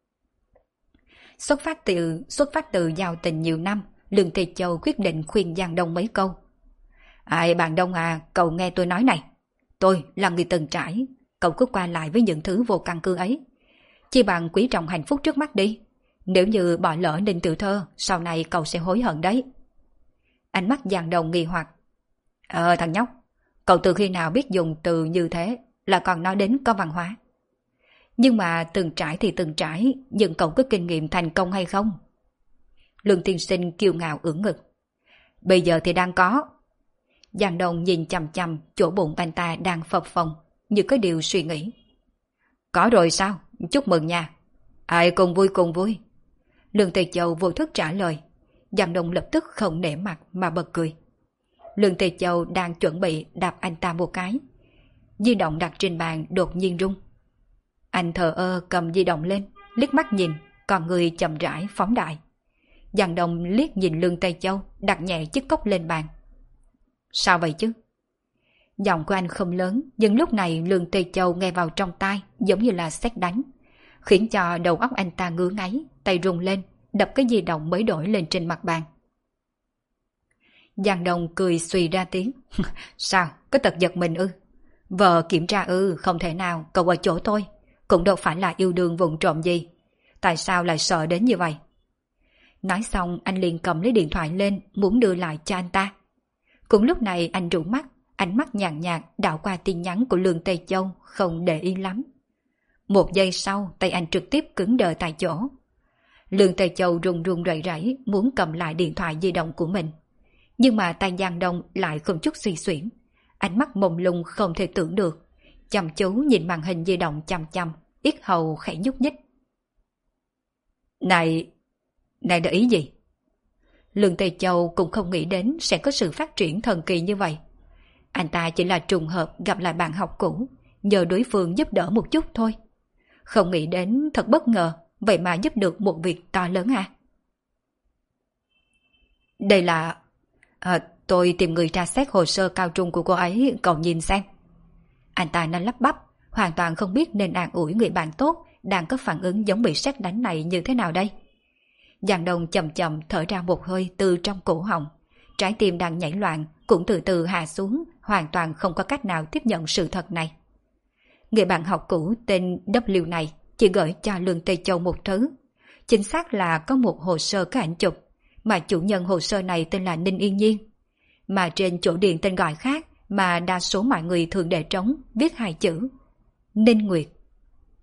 Xuất phát từ giao tình nhiều năm, Lương Tỳ Châu quyết định khuyên Giang Đông mấy câu. Ai bạn Đông à, cậu nghe tôi nói này. Tôi là người từng trải, cậu cứ qua lại với những thứ vô căn cứ ấy. Chi bằng quý trọng hạnh phúc trước mắt đi. Nếu như bỏ lỡ Ninh tiểu thơ, sau này cậu sẽ hối hận đấy. Ánh mắt Giang Đông nghi hoặc. Thằng nhóc, cậu từ khi nào biết dùng từ như thế, là còn nói đến có văn hóa. Nhưng mà từng trải thì từng trải, nhưng cậu có kinh nghiệm thành công hay không? Lương tiên sinh kiêu ngạo ưỡn ngực. Bây giờ thì đang có. Giang Đông nhìn chằm chằm chỗ bụng anh ta đang phập phồng, như có điều suy nghĩ. Có rồi sao? Chúc mừng nha. Ai cùng vui. Lương Tề Châu vô thức trả lời. Giang Đông lập tức không nể mặt mà bật cười. Lương Tề Châu đang chuẩn bị đạp anh ta một cái. Di động đặt trên bàn đột nhiên rung. Anh thờ ơ cầm di động lên, liếc mắt nhìn, còn người chậm rãi phóng đại. Giang Đông liếc nhìn Lương Tề Châu đặt nhẹ chiếc cốc lên bàn. Sao vậy chứ? Giọng của anh không lớn, nhưng lúc này Lương Tề Châu nghe vào trong tai giống như là sét đánh, khiến cho đầu óc anh ta ngứa ngáy, tay rung lên, đập cái di động mới đổi lên trên mặt bàn. Giang Đông cười xùy ra tiếng. Sao, có tật giật mình ư? Vợ kiểm tra không thể nào, cậu ở chỗ tôi, cũng đâu phải là yêu đương vụng trộm gì. Tại sao lại sợ đến như vậy? Nói xong anh liền cầm lấy điện thoại lên muốn đưa lại cho anh ta. Cũng lúc này anh rủ mắt, ánh mắt nhàn nhạt đảo qua tin nhắn của Lương Tây Châu, không để ý lắm. Một giây sau tay anh trực tiếp cứng đờ tại chỗ. Lương Tây Châu run run rẩy rẩy muốn cầm lại điện thoại di động của mình. Nhưng mà tay Giang Đông lại không chút suy xuyển. Ánh mắt mông lung không thể tưởng được, chăm chú nhìn màn hình di động chăm chăm, yết hầu khẽ nhúc nhích. Này là ý gì? Lương Tây Châu cũng không nghĩ đến sẽ có sự phát triển thần kỳ như vậy. Anh ta chỉ là trùng hợp gặp lại bạn học cũ, nhờ đối phương giúp đỡ một chút thôi. Không nghĩ đến thật bất ngờ, vậy mà giúp được một việc to lớn à? Đây là... tôi tìm người tra xét hồ sơ cao trung của cô ấy, cậu nhìn xem. Anh ta nói lắp bắp, hoàn toàn không biết nên an ủi người bạn tốt đang có phản ứng giống bị sét đánh này như thế nào đây. Giang Đông chậm chậm thở ra một hơi từ trong cổ họng, trái tim đang nhảy loạn cũng từ từ hạ xuống, hoàn toàn không có cách nào tiếp nhận sự thật này. Người bạn học cũ tên W này chỉ gửi cho Lương Tây Châu một thứ, chính xác là có một hồ sơ có ảnh chụp, mà chủ nhân hồ sơ này tên là Ninh Yên Nhiên, mà trên chỗ điện tên gọi khác mà đa số mọi người thường để trống viết hai chữ Ninh Nguyệt.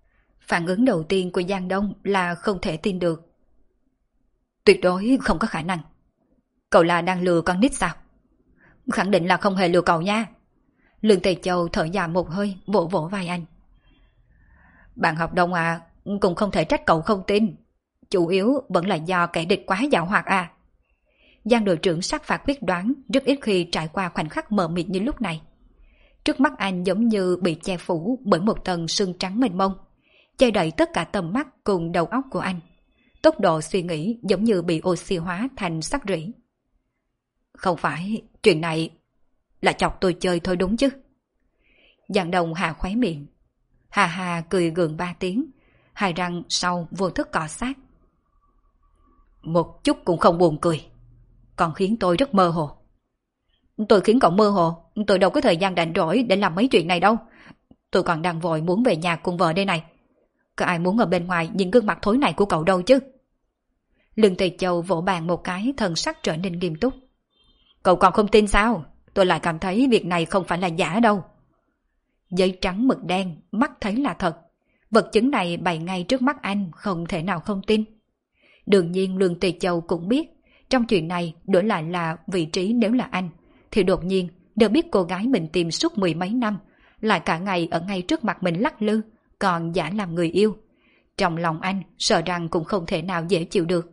Phản ứng đầu tiên của Giang Đông là không thể tin được. Tuyệt đối không có khả năng. Cậu là đang lừa con nít sao? Khẳng định là không hề lừa cậu nha. Lương Tề Châu thở dài một hơi, vỗ vỗ vai anh. Bạn học Đông à, cũng không thể trách cậu không tin. Chủ yếu vẫn là do kẻ địch quá giàu hoạt à. Giang đội trưởng sắc phạt quyết đoán, rất ít khi trải qua khoảnh khắc mờ mịt như lúc này. Trước mắt anh giống như bị che phủ bởi một tầng sương trắng mênh mông, che đậy tất cả tầm mắt cùng đầu óc của anh. Tốc độ suy nghĩ giống như bị oxy hóa thành sắt rỉ. Không phải, chuyện này là chọc tôi chơi thôi đúng chứ? Giang Đông hạ khóe miệng. Hà hà cười gượng 3 tiếng, hai răng sau vô thức cọ sát. Một chút cũng không buồn cười, còn khiến tôi rất mơ hồ. Tôi khiến cậu mơ hồ? Tôi đâu có thời gian rảnh rỗi để làm mấy chuyện này đâu. Tôi còn đang vội muốn về nhà cùng vợ đây này. Có ai muốn ở bên ngoài nhìn gương mặt thối này của cậu đâu chứ? Lương Tề Châu vỗ bàn một cái, thần sắc trở nên nghiêm túc. Cậu còn không tin sao? Tôi lại cảm thấy việc này không phải là giả đâu. Giấy trắng mực đen, mắt thấy là thật. Vật chứng này bày ngay trước mắt anh, không thể nào không tin. Đương nhiên Lương Tề Châu cũng biết, trong chuyện này đổi lại là vị trí nếu là anh, thì đột nhiên đều biết cô gái mình tìm suốt 10 mấy năm, lại cả ngày ở ngay trước mặt mình lắc lư, còn giả làm người yêu. Trong lòng anh sợ rằng cũng không thể nào dễ chịu được.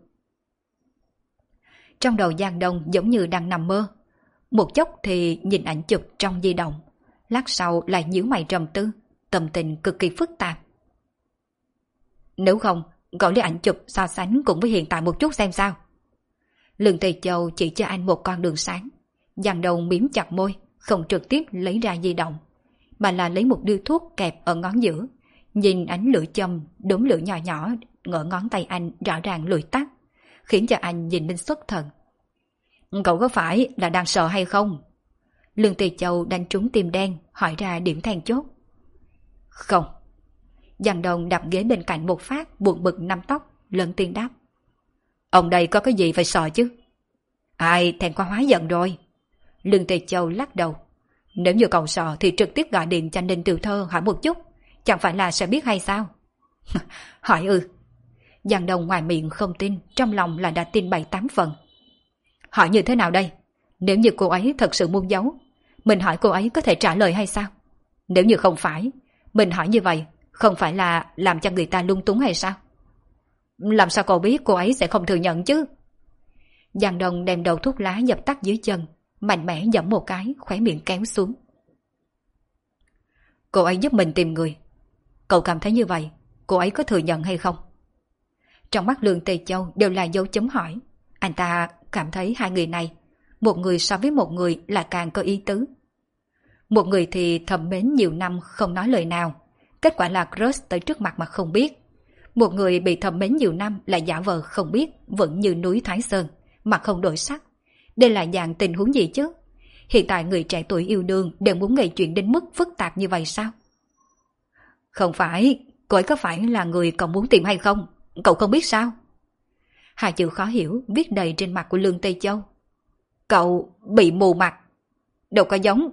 Trong đầu Giang Đông giống như đang nằm mơ. Một chốc thì nhìn ảnh chụp trong di động, lát sau lại nhíu mày trầm tư, tâm tình cực kỳ phức tạp. Nếu không, cậu lấy ảnh chụp so sánh cùng với hiện tại một chút xem sao. Lương Tề Châu chỉ cho anh một con đường sáng. Giang Đông mím chặt môi, không trực tiếp lấy ra di động, mà là lấy một điếu thuốc kẹp ở ngón giữa. Nhìn ánh lửa châm, đốm lửa nhỏ nhỏ ở ngón tay anh rõ ràng lùi tắt, khiến cho anh nhìn lên xuất thần. Cậu có phải là đang sợ hay không? Lương Tề Châu đánh trúng tim đen, hỏi ra điểm then chốt. Không. Giang Đông đập ghế bên cạnh một phát, buồn bực nắm tóc, lớn tiếng đáp. Ông đây có cái gì phải sợ chứ? Ai thèm quá hóa giận rồi. Lương Tề Châu lắc đầu. Nếu như cậu sợ thì trực tiếp gọi điện cho Ninh Tiểu Thơ hỏi một chút, chẳng phải là sẽ biết hay sao? Hỏi ư? Giang Đông ngoài miệng không tin, trong lòng là đã tin 7-8 phần. Hỏi như thế nào đây? Nếu như cô ấy thật sự muốn giấu, mình hỏi cô ấy có thể trả lời hay sao? Nếu như không phải, mình hỏi như vậy, không phải là làm cho người ta lung túng hay sao? Làm sao cậu biết cô ấy sẽ không thừa nhận chứ? Giang Đông đem đầu thuốc lá dập tắt dưới chân, mạnh mẽ giẫm một cái, khóe miệng kéo xuống. Cô ấy giúp mình tìm người. Cậu cảm thấy như vậy, cô ấy có thừa nhận hay không? Trong mắt Lương Tề Châu đều là dấu chấm hỏi. Anh ta cảm thấy hai người này, một người so với một người là càng có ý tứ. Một người thì thầm mến nhiều năm không nói lời nào, kết quả là crush tới trước mặt mà không biết. Một người bị thầm mến nhiều năm lại giả vờ không biết, vẫn như núi Thái Sơn, mặt không đổi sắc. Đây là dạng tình huống gì chứ? Hiện tại người trẻ tuổi yêu đương đều muốn gây chuyện đến mức phức tạp như vậy sao? Không phải, cô ấy có phải là người cậu muốn tìm hay không? Cậu không biết sao? Hai chữ khó hiểu viết đầy trên mặt của Lương Tây Châu. Cậu bị mù mặt. Đâu có giống.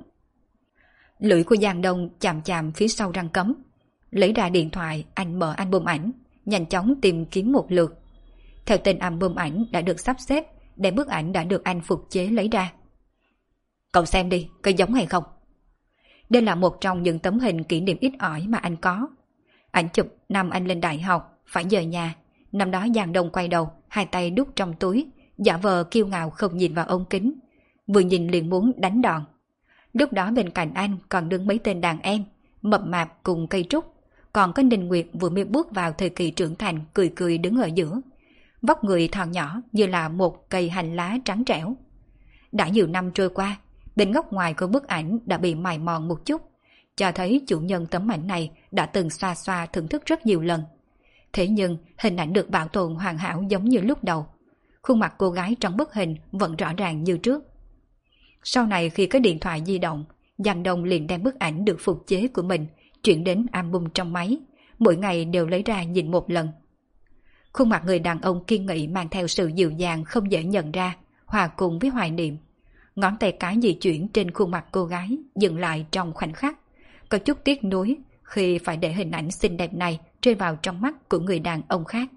Lưỡi của Giang Đông chạm chạm phía sau răng cấm. Lấy ra điện thoại, anh mở album ảnh, nhanh chóng tìm kiếm một lượt. Theo tên album ảnh đã được sắp xếp, đem bức ảnh đã được anh phục chế lấy ra. Cậu xem đi, có giống hay không? Đây là một trong những tấm hình kỷ niệm ít ỏi mà anh có. Ảnh chụp năm anh lên đại học, phải về nhà. Năm đó Giang Đông quay đầu, hai tay đút trong túi, giả vờ kiêu ngạo không nhìn vào ống kính. Vừa nhìn liền muốn đánh đòn. Lúc đó bên cạnh anh còn đứng mấy tên đàn em, mập mạp cùng cây trúc. Còn có Ninh Nguyệt vừa mới bước vào thời kỳ trưởng thành, cười cười đứng ở giữa. Vóc người thon nhỏ như là một cây hành lá trắng trẻo. Đã nhiều năm trôi qua, bên góc ngoài của bức ảnh đã bị mài mòn một chút, cho thấy chủ nhân tấm ảnh này đã từng xoa xoa thưởng thức rất nhiều lần. Thế nhưng hình ảnh được bảo tồn hoàn hảo giống như lúc đầu. Khuôn mặt cô gái trong bức hình vẫn rõ ràng như trước. Sau này khi có điện thoại di động, Giang Đông liền đem bức ảnh được phục chế của mình chuyển đến album trong máy, mỗi ngày đều lấy ra nhìn một lần. Khuôn mặt người đàn ông kiên nghị mang theo sự dịu dàng không dễ nhận ra, hòa cùng với hoài niệm. Ngón tay cái di chuyển trên khuôn mặt cô gái dừng lại trong khoảnh khắc, có chút tiếc nuối khi phải để hình ảnh xinh đẹp này rơi vào trong mắt của người đàn ông khác.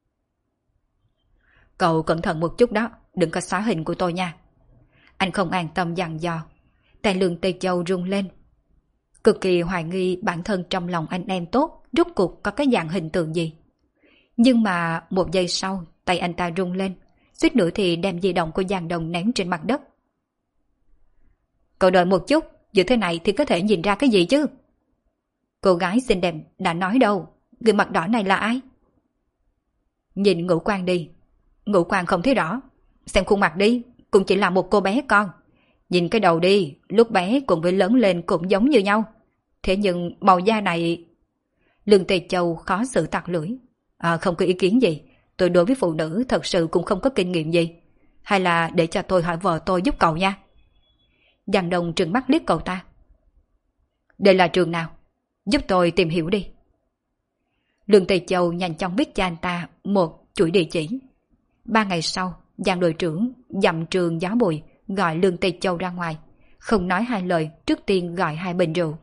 Cậu cẩn thận một chút đó, đừng có xóa hình của tôi nha. Anh không an tâm dặn dò. Tay Lương Tây Châu rung lên. Cực kỳ hoài nghi bản thân trong lòng anh em tốt rốt cuộc có cái dạng hình tượng gì. Nhưng mà một giây sau tay anh ta rung lên, suýt nữa thì đem di động của Giang Đông ném trên mặt đất. Cậu đợi một chút, như thế này thì có thể nhìn ra cái gì chứ? Cô gái xinh đẹp đã nói đâu, người mặt đỏ này là ai? Nhìn ngũ quan đi. Ngũ quan không thấy rõ. Xem khuôn mặt đi, cũng chỉ là một cô bé con. Nhìn cái đầu đi, lúc bé cùng với lớn lên cũng giống như nhau. Thế nhưng màu da này... Lương Tề Châu khó xử tặc lưỡi. Không có ý kiến gì. Tôi đối với phụ nữ thật sự cũng không có kinh nghiệm gì. Hay là để cho tôi hỏi vợ tôi giúp cậu nha. Giang Đông trừng mắt liếc cậu ta. Đây là trường nào? Giúp tôi tìm hiểu đi. Lương Tề Châu nhanh chóng viết cho anh ta một chuỗi địa chỉ. 3 ngày sau, Giang đội trưởng dặm trường gió bụi gọi Lương Tề Châu ra ngoài. Không nói hai lời, trước tiên gọi 2 bình rượu.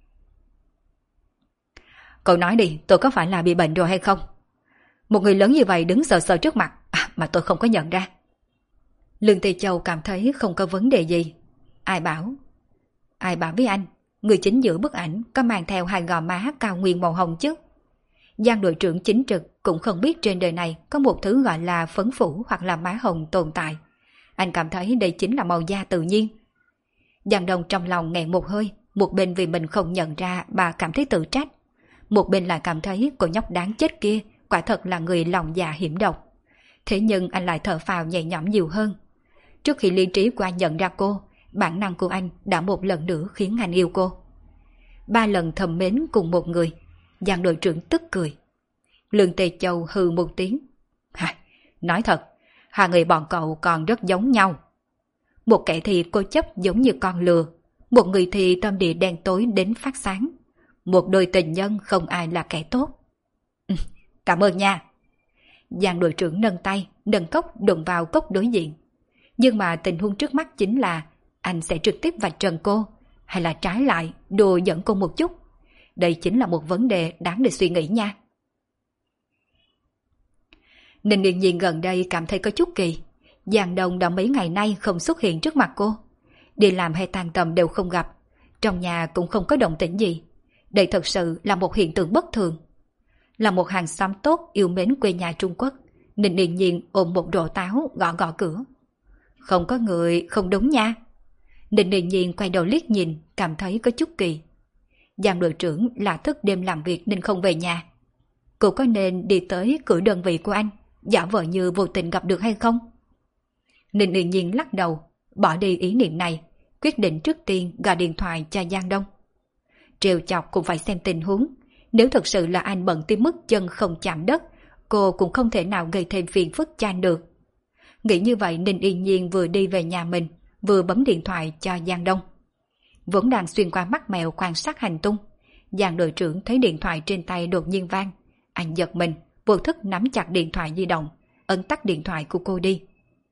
Cậu nói đi, tôi có phải là bị bệnh rồi hay không? Một người lớn như vậy đứng sờ sờ trước mặt mà tôi không có nhận ra. Lương Tề Châu cảm thấy không có vấn đề gì. Ai bảo? Ai bảo với anh, người chính giữa bức ảnh có mang theo 2 gò má cao nguyên màu hồng chứ? Giang đội trưởng chính trực cũng không biết trên đời này có một thứ gọi là phấn phủ hoặc là má hồng tồn tại. Anh cảm thấy đây chính là màu da tự nhiên. Giang Đông trong lòng nghẹn một hơi, một bên vì mình không nhận ra bà cảm thấy tự trách. Một bên lại cảm thấy cô nhóc đáng chết kia quả thật là người lòng dạ hiểm độc. Thế nhưng anh lại thở phào nhẹ nhõm nhiều hơn. Trước khi lý trí của anh nhận ra cô, bản năng của anh đã một lần nữa khiến anh yêu cô. 3 lần thầm mến cùng một người, Giang đội trưởng tức cười. Lương Tề Châu hừ một tiếng. Nói thật, 2 người bọn cậu còn rất giống nhau. Một kẻ thì cố chấp giống như con lừa, một người thì tâm địa đen tối đến phát sáng. Một đôi tình nhân không ai là kẻ tốt. Cảm ơn nha. Giang đội trưởng nâng tay, nâng cốc đụng vào cốc đối diện. Nhưng mà tình huống trước mắt chính là anh sẽ trực tiếp vạch trần cô, hay là trái lại đùa giỡn cô một chút. Đây chính là một vấn đề đáng để suy nghĩ nha. Ninh Điền Nhiên gần đây cảm thấy có chút kỳ. Giang Đông đã mấy ngày nay không xuất hiện trước mặt cô. Đi làm hay tan tầm đều không gặp. Trong nhà cũng không có động tĩnh gì. Đây thật sự là một hiện tượng bất thường. Là một hàng xóm tốt yêu mến quê nhà Trung Quốc, Ninh Điền Nhiên ôm một rổ táo gõ gõ cửa. Không có người, không đúng nha. Ninh Điền Nhiên quay đầu liếc nhìn, cảm thấy có chút kỳ. Giang đội trưởng là thức đêm làm việc nên không về nhà. Cô có nên đi tới cửa đơn vị của anh, giả vờ như vô tình gặp được hay không? Ninh Điền Nhiên lắc đầu, bỏ đi ý niệm này, quyết định trước tiên gọi điện thoại cho Giang Đông. Trêu chọc cũng phải xem tình huống. Nếu thật sự là anh bận tới mức chân không chạm đất, cô cũng không thể nào gây thêm phiền phức cho anh được. Nghĩ như vậy Ninh Yên Nhiên vừa đi về nhà mình, vừa bấm điện thoại cho Giang Đông. Vốn đang xuyên qua mắt mèo quan sát hành tung. Giang đội trưởng thấy điện thoại trên tay đột nhiên vang. Anh giật mình, vô thức nắm chặt điện thoại di động, ấn tắt điện thoại của cô đi.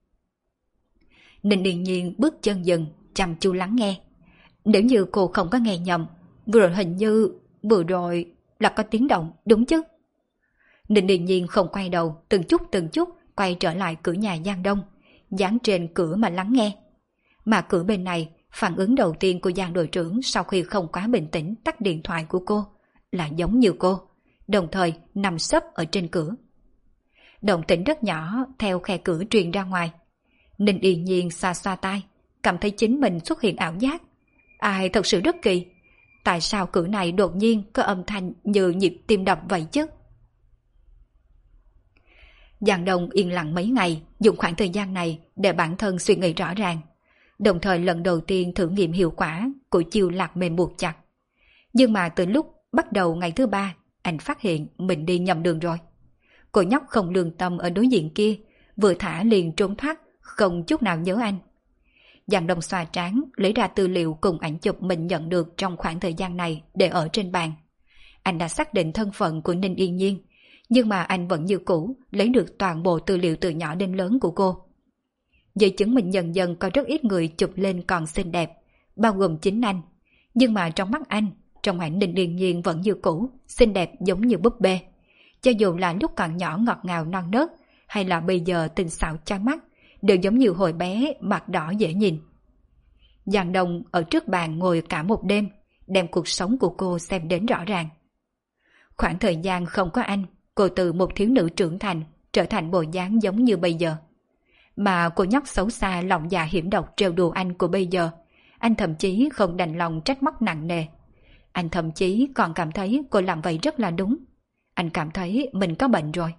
Ninh Yên Nhiên bước chân dừng, chăm chú lắng nghe. Nếu như cô không có nghe nhầm, vừa rồi là có tiếng động, đúng chứ? Ninh Yên Nhiên không quay đầu, từng chút quay trở lại cửa nhà Giang Đông, dán trên cửa mà lắng nghe. Mà cửa bên này, phản ứng đầu tiên của Giang đội trưởng sau khi không quá bình tĩnh tắt điện thoại của cô là giống như cô, đồng thời nằm sấp ở trên cửa. Động tĩnh rất nhỏ theo khe cửa truyền ra ngoài. Ninh Yên Nhiên xoa xoa tai, cảm thấy chính mình xuất hiện ảo giác. Ai thật sự rất kỳ. Tại sao cửa này đột nhiên có âm thanh như nhịp tim đập vậy chứ? Giang Đông yên lặng mấy ngày, dùng khoảng thời gian này để bản thân suy nghĩ rõ ràng. Đồng thời lần đầu tiên thử nghiệm hiệu quả của chiêu lạc mềm buộc chặt. Nhưng mà từ lúc bắt đầu ngày thứ 3, anh phát hiện mình đi nhầm đường rồi. Cô nhóc không lương tâm ở đối diện kia, vừa thả liền trốn thoát, không chút nào nhớ anh. Giang Đông xoa trán, lấy ra tư liệu cùng ảnh chụp mình nhận được trong khoảng thời gian này để ở trên bàn. Anh đã xác định thân phận của Ninh Yên Nhiên, nhưng mà anh vẫn như cũ lấy được toàn bộ tư liệu từ nhỏ đến lớn của cô. Giấy chứng minh dần dần có rất ít người chụp lên còn xinh đẹp, bao gồm chính anh. Nhưng mà trong mắt anh, trong ảnh Ninh Yên Nhiên vẫn như cũ, xinh đẹp giống như búp bê. cho dù là lúc còn nhỏ ngọt ngào non nớt, hay là bây giờ tinh xảo chói mắt, đều giống như hồi bé mặt đỏ dễ nhìn. Giang Đông ở trước bàn ngồi cả một đêm, đem cuộc sống của cô xem đến rõ ràng. Khoảng thời gian không có anh, cô từ một thiếu nữ trưởng thành trở thành bộ dáng giống như bây giờ. Mà cô nhóc xấu xa lòng dạ hiểm độc trêu đùa anh của bây giờ, anh thậm chí không đành lòng trách móc nặng nề. Anh thậm chí còn cảm thấy cô làm vậy rất là đúng. Anh cảm thấy mình có bệnh rồi.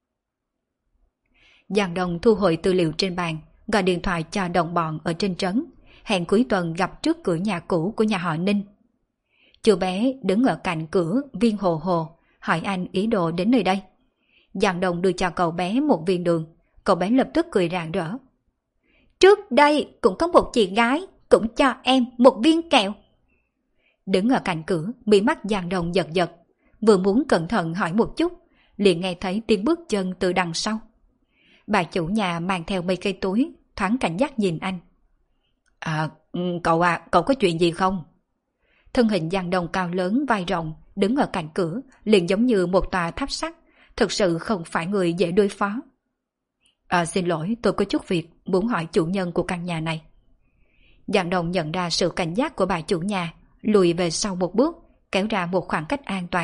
Giang Đông thu hồi tư liệu trên bàn, gọi điện thoại cho đồng bọn ở trên trấn, hẹn cuối tuần gặp trước cửa nhà cũ của nhà họ Ninh. Chú bé đứng ở cạnh cửa viên hồ hồ, hỏi anh ý đồ đến nơi đây. Giang Đông đưa cho cậu bé một viên đường, cậu bé lập tức cười rạng rỡ. Trước đây cũng có một chị gái, cũng cho em một viên kẹo. Đứng ở cạnh cửa, mí mắt Giang Đông giật giật, vừa muốn cẩn thận hỏi một chút, liền nghe thấy tiếng bước chân từ đằng sau. Bà chủ nhà mang theo mấy cây túi, thoáng cảnh giác nhìn anh. Cậu có chuyện gì không? Thân hình Giang Đông cao lớn vai rộng, đứng ở cạnh cửa, liền giống như một tòa tháp sắt, thực sự không phải người dễ đối phó. Xin lỗi, tôi có chút việc, muốn hỏi chủ nhân của căn nhà này. Giang Đông nhận ra sự cảnh giác của bà chủ nhà, lùi về sau một bước, kéo ra một khoảng cách an toàn.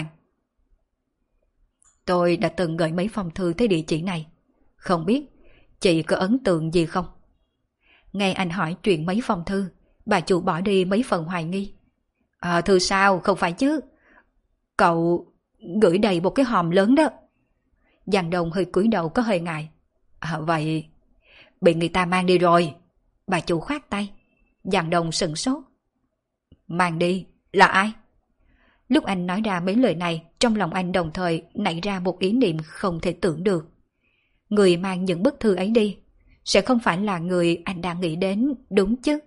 Tôi đã từng gửi mấy phong thư tới địa chỉ này. Không biết, chị có ấn tượng gì không? Nghe anh hỏi chuyện mấy phong thư, bà chủ bỏ đi mấy phần hoài nghi. Thư sao, không phải chứ? Cậu gửi đầy một cái hòm lớn đó. Giang Đông hơi cúi đầu có hơi ngại. Vậy, bị người ta mang đi rồi. Bà chủ khoát tay. Giang Đông sửng sốt. Mang đi, là ai? Lúc anh nói ra mấy lời này, trong lòng anh đồng thời nảy ra một ý niệm không thể tưởng được. Người mang những bức thư ấy đi, sẽ không phải là người anh đang nghĩ đến, đúng chứ?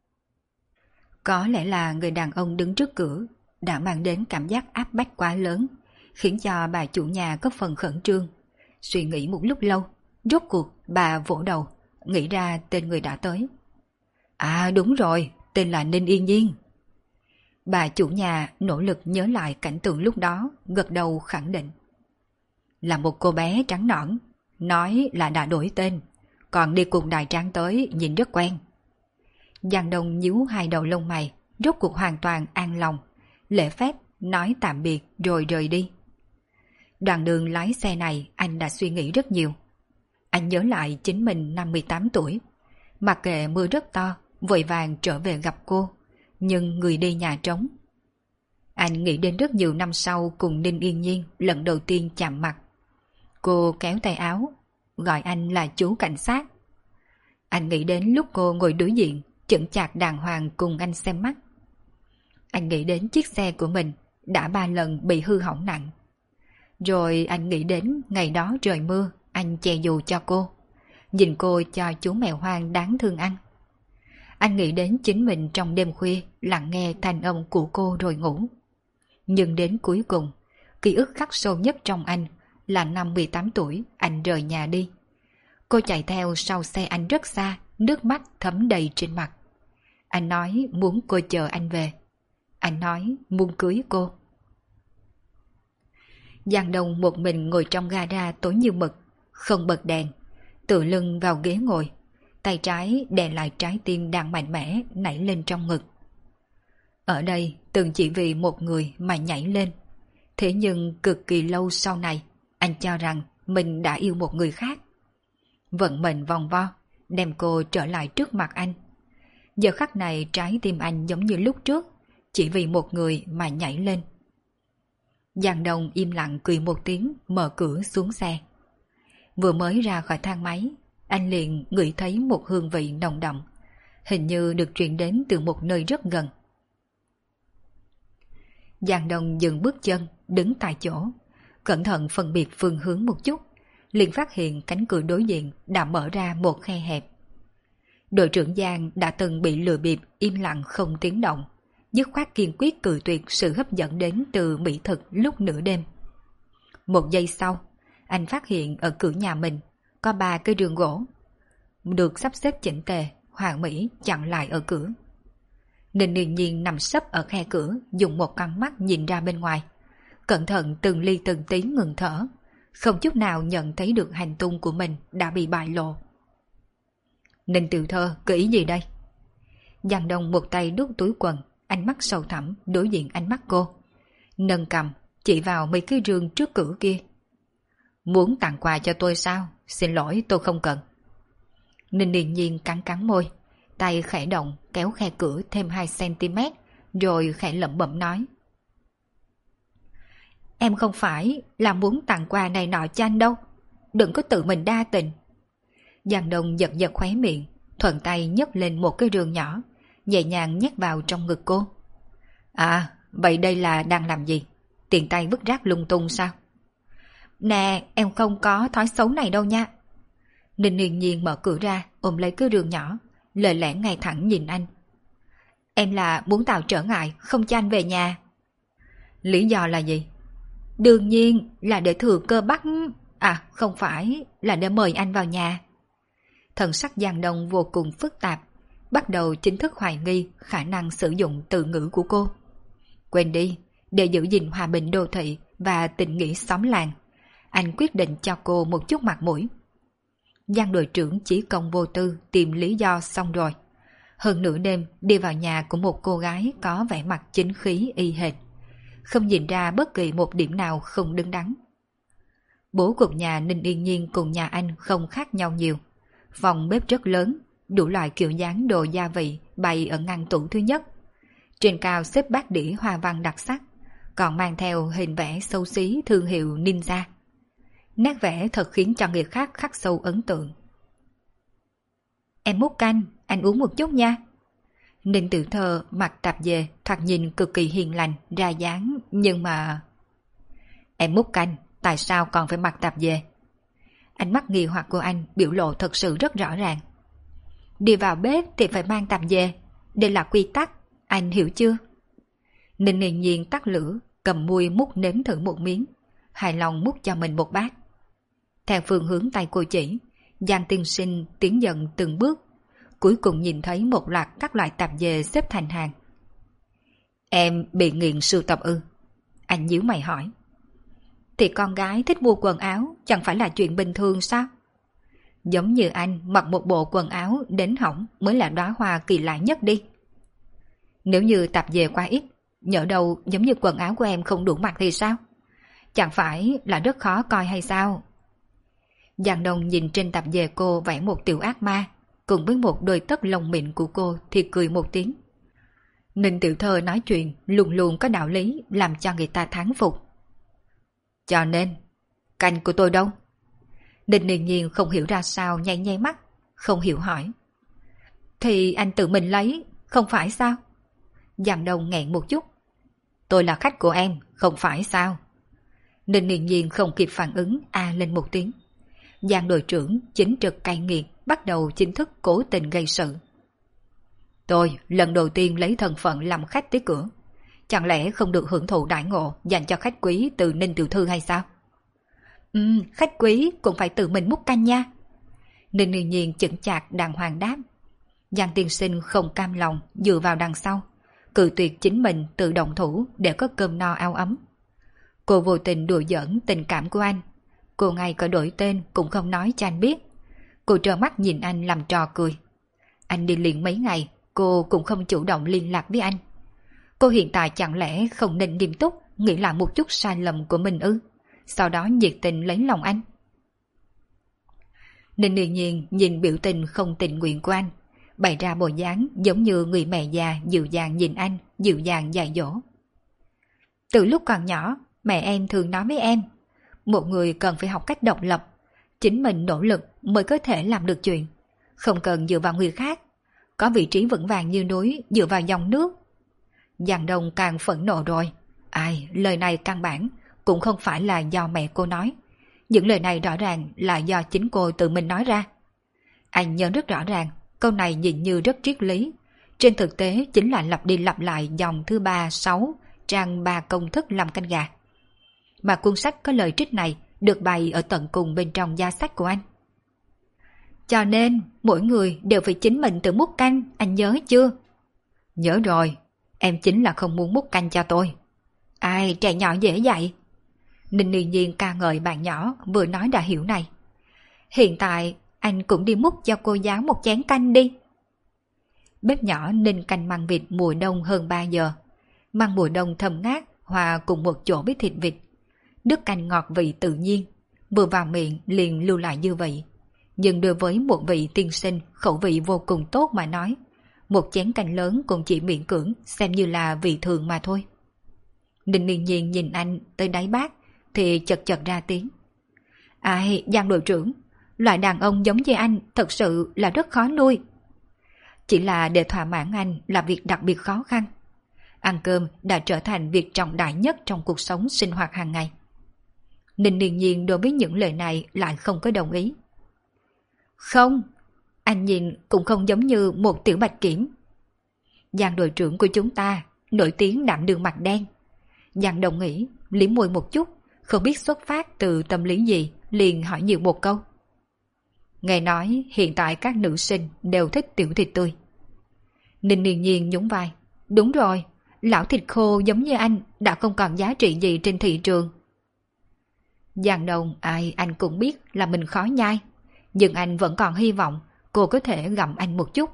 Có lẽ là người đàn ông đứng trước cửa đã mang đến cảm giác áp bách quá lớn, khiến cho bà chủ nhà có phần khẩn trương. Suy nghĩ một lúc lâu, rốt cuộc bà vỗ đầu, nghĩ ra tên người đã tới. Đúng rồi, tên là Ninh Yên Nhiên. Bà chủ nhà nỗ lực nhớ lại cảnh tượng lúc đó, gật đầu khẳng định. Là một cô bé trắng nõn, nói là đã đổi tên, còn đi cùng Đại Tráng tới nhìn rất quen. Giang Đông nhíu hai đầu lông mày, rốt cuộc hoàn toàn an lòng, lễ phép nói tạm biệt rồi rời đi. Đoạn đường lái xe này anh đã suy nghĩ rất nhiều. Anh nhớ lại chính mình năm 18 tuổi, mặc kệ mưa rất to, vội vàng trở về gặp cô, nhưng người đi nhà trống. Anh nghĩ đến rất nhiều năm sau cùng Ninh Yên Nhiên lần đầu tiên chạm mặt. Cô kéo tay áo, gọi anh là chú cảnh sát. Anh nghĩ đến lúc cô ngồi đối diện, chững chạc đàng hoàng cùng anh xem mắt. Anh nghĩ đến chiếc xe của mình đã 3 lần bị hư hỏng nặng. Rồi anh nghĩ đến ngày đó trời mưa, anh che dù cho cô, nhìn cô cho chú mèo hoang đáng thương ăn. Anh nghĩ đến chính mình trong đêm khuya lặng nghe thanh âm của cô rồi ngủ. Nhưng đến cuối cùng, ký ức khắc sâu nhất trong anh là năm 18 tuổi anh rời nhà đi. Cô chạy theo sau xe anh rất xa, nước mắt thấm đầy trên mặt. Anh nói muốn cô chờ anh về. Anh nói muốn cưới cô. Giang Đông một mình ngồi trong gara tối như mực, không bật đèn, tựa lưng vào ghế ngồi, tay trái đè lại trái tim đang mạnh mẽ nảy lên trong ngực. Ở đây từng chỉ vì một người mà nhảy lên, thế nhưng cực kỳ lâu sau này anh cho rằng mình đã yêu một người khác. Vận mệnh vòng vo đem cô trở lại trước mặt anh. Giờ khắc này trái tim anh giống như lúc trước, chỉ vì một người mà nhảy lên. Giang Đông im lặng cười một tiếng, mở cửa xuống xe. Vừa mới ra khỏi thang máy, anh liền ngửi thấy một hương vị nồng đậm, hình như được truyền đến từ một nơi rất gần. Giang Đông dừng bước chân, đứng tại chỗ, cẩn thận phân biệt phương hướng một chút, liền phát hiện cánh cửa đối diện đã mở ra một khe hẹp. Đội trưởng Giang đã từng bị lừa bịp im lặng không tiếng động, dứt khoát kiên quyết cự tuyệt sự hấp dẫn đến từ mỹ thực lúc nửa đêm. Một giây sau, anh phát hiện ở cửa nhà mình có 3 cái giường gỗ, được sắp xếp chỉnh tề, hoàn mỹ chặn lại ở cửa. Ninh Yên Nhiên nằm sấp ở khe cửa, dùng một con mắt nhìn ra bên ngoài, cẩn thận từng ly từng tí ngừng thở, không chút nào nhận thấy được hành tung của mình đã bị bại lộ. Ninh Tiểu Thơ, có ý gì đây? Giang Đông một tay đút túi quần, ánh mắt sâu thẳm đối diện ánh mắt cô. Nâng cầm, chỉ vào mấy cái rương trước cửa kia. Muốn tặng quà cho tôi sao? Xin lỗi, tôi không cần. Ninh Điền Nhiên cắn cắn môi, tay khẽ động kéo khe cửa thêm 2 cm, rồi khẽ lẩm bẩm nói. Em không phải là muốn tặng quà này nọ cho anh đâu, đừng có tự mình đa tình. Giang Đông giật giật khóe miệng, thuận tay nhấc lên một cái rương nhỏ, nhẹ nhàng nhét vào trong ngực cô. À, vậy đây là đang làm gì? Tiện tay vứt rác lung tung sao? Nè, em không có thói xấu này đâu nha. Ninh Điền Nhiên mở cửa ra, ôm lấy cái rương nhỏ, lời lẽ ngay thẳng nhìn anh. Em là muốn tạo trở ngại, không cho anh về nhà. Lý do là gì? Đương nhiên là để thừa cơ bắt... À, không phải, là để mời anh vào nhà. Thần sắc Giang Đông vô cùng phức tạp, bắt đầu chính thức hoài nghi khả năng sử dụng từ ngữ của cô. Quên đi, để giữ gìn hòa bình đô thị và tình nghĩa xóm làng, anh quyết định cho cô một chút mặt mũi. Giang đội trưởng chỉ công vô tư tìm lý do xong rồi. Hơn nửa đêm đi vào nhà của một cô gái có vẻ mặt chính khí y hệt, không nhìn ra bất kỳ một điểm nào không đứng đắn. Bố cục nhà Ninh Yên Nhiên cùng nhà anh không khác nhau nhiều. Phòng bếp rất lớn, đủ loại kiểu dáng đồ gia vị bày ở ngăn tủ thứ nhất. Trên cao xếp bát đĩa hoa văn đặc sắc, còn mang theo hình vẽ xấu xí thương hiệu Ninja. Nét vẽ thật khiến cho người khác khắc sâu ấn tượng. Em múc canh, anh uống một chút nha. Ninh Tiểu Thơ mặc tạp dề, thoạt nhìn cực kỳ hiền lành, ra dáng, nhưng mà... Em múc canh, tại sao còn phải mặc tạp dề? Ánh mắt nghi hoặc của anh biểu lộ thật sự rất rõ ràng. Đi vào bếp thì phải mang tạp dề, đây là quy tắc, anh hiểu chưa? Ninh Điền Nhiên tắt lửa, cầm muôi múc nếm thử một miếng, hài lòng múc cho mình một bát. Theo phương hướng tay cô chỉ, Giang tiên sinh tiến dần từng bước, cuối cùng nhìn thấy một loạt các loại tạp dề xếp thành hàng. Em bị nghiện sưu tập ư? Anh nhíu mày hỏi. Thì con gái thích mua quần áo chẳng phải là chuyện bình thường sao? Giống như anh mặc một bộ quần áo đến hỏng mới là đóa hoa kỳ lạ nhất đi. Nếu như tạp dề quá ít, nhỡ đâu giống như quần áo của em không đủ mặc thì sao? Chẳng phải là rất khó coi hay sao? Giang Đông nhìn trên tạp dề cô vẽ một tiểu ác ma, cùng với một đôi tất lông mịn của cô thì cười một tiếng. Ninh Tiểu Thơ nói chuyện luôn luôn có đạo lý, làm cho người ta thán phục. Cho nên, canh của tôi đâu? Ninh Điền Nhiên không hiểu ra sao nháy nháy mắt, không hiểu hỏi. Thì anh tự mình lấy, không phải sao? Giang Đông nghẹn một chút. Tôi là khách của em, không phải sao? Ninh Điền Nhiên không kịp phản ứng, lên một tiếng. Giang đội trưởng chính trực cay nghiệt, bắt đầu chính thức cố tình gây sự. Tôi lần đầu tiên lấy thân phận làm khách tới cửa, chẳng lẽ không được hưởng thụ đãi ngộ dành cho khách quý từ Ninh tiểu thư hay sao? Khách quý cũng phải tự mình múc canh nha. Ninh Điền Nhiên chững chạc đàng hoàng đáp. Giang tiên sinh không cam lòng dựa vào đằng sau, cự tuyệt chính mình tự động thủ để có cơm no áo ấm. Cô vô tình đùa giỡn tình cảm của anh, cô ngay cả đổi tên cũng không nói cho anh biết. Cô trơ mắt nhìn anh làm trò cười. Anh đi liền mấy ngày, cô cũng không chủ động liên lạc với anh. Cô hiện tại chẳng lẽ không nên nghiêm túc nghĩ lại một chút sai lầm của mình ư? Sau đó nhiệt tình lấy lòng anh. Ninh Điền Nhiên nhìn biểu tình không tình nguyện của anh, bày ra bộ dáng giống như người mẹ già dịu dàng nhìn anh, dịu dàng dạy dỗ. Từ lúc còn nhỏ, mẹ em thường nói với em, một người cần phải học cách độc lập, chính mình nỗ lực mới có thể làm được chuyện, không cần dựa vào người khác, có vị trí vững vàng như núi dựa vào dòng nước. Giang Đông càng phẫn nộ rồi. Lời này căn bản cũng không phải là do mẹ cô nói, những lời này rõ ràng là do chính cô tự mình nói ra. Anh nhớ rất rõ ràng, câu này nhìn như rất triết lý, trên thực tế chính là lặp đi lặp lại dòng thứ 3-6 trang 3 công thức làm canh gà. Mà cuốn sách có lời trích này được bày ở tận cùng bên trong gia sách của anh. Cho nên mỗi người đều phải chính mình tự múc canh, anh nhớ chưa? Nhớ rồi, em chính là không muốn múc canh cho tôi. Trẻ nhỏ dễ dạy. Ninh Ni Nhiên ca ngợi bạn nhỏ vừa nói đã hiểu này. Hiện tại anh cũng đi múc cho cô giáo một chén canh đi. Bếp nhỏ ninh canh măng vịt mùa đông hơn 3 giờ. Măng mùa đông thơm ngát hòa cùng một chỗ với thịt vịt. Nước canh ngọt vị tự nhiên, vừa vào miệng liền lưu lại dư vị. Nhưng đối với một vị tiên sinh khẩu vị vô cùng tốt mà nói, một chén canh lớn cũng chỉ miễn cưỡng xem như là vị thường mà thôi. Ninh Ni Nhiên nhìn anh tới đáy bát thì chật chật ra tiếng. Ai, Giang đội trưởng, loại đàn ông giống như anh thật sự là rất khó nuôi. Chỉ là để thỏa mãn anh là việc đặc biệt khó khăn. Ăn cơm đã trở thành việc trọng đại nhất trong cuộc sống sinh hoạt hàng ngày. Ninh Ni Nhiên đối với những lời này lại không có đồng ý. Không, anh nhìn cũng không giống như một tiểu bạch kiểm. Giang đội trưởng của chúng ta nổi tiếng đạm đường mặt đen. Giang đồng ý, liếm môi một chút, không biết xuất phát từ tâm lý gì, liền hỏi nhiều một câu. Nghe nói hiện tại các nữ sinh đều thích tiểu thịt tươi. Ninh Ni Nhiên nhún vai. Đúng rồi, lão thịt khô giống như anh đã không còn giá trị gì trên thị trường. Giang Đồng ai anh cũng biết là mình khó nhai, nhưng anh vẫn còn hy vọng cô có thể gặm anh một chút.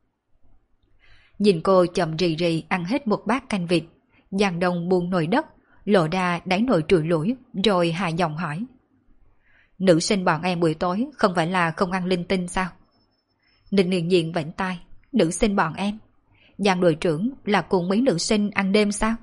Nhìn cô chậm rì rì ăn hết một bát canh vịt, Giang Đông buông nồi đất, lộ ra đáy nồi trùi lủi, rồi hạ giọng hỏi. Nữ sinh bọn em buổi tối không phải là không ăn linh tinh sao? Ninh Ni Nhiên vẫy tay. Nữ sinh bọn em? Giang đội trưởng là cùng mấy nữ sinh ăn đêm sao?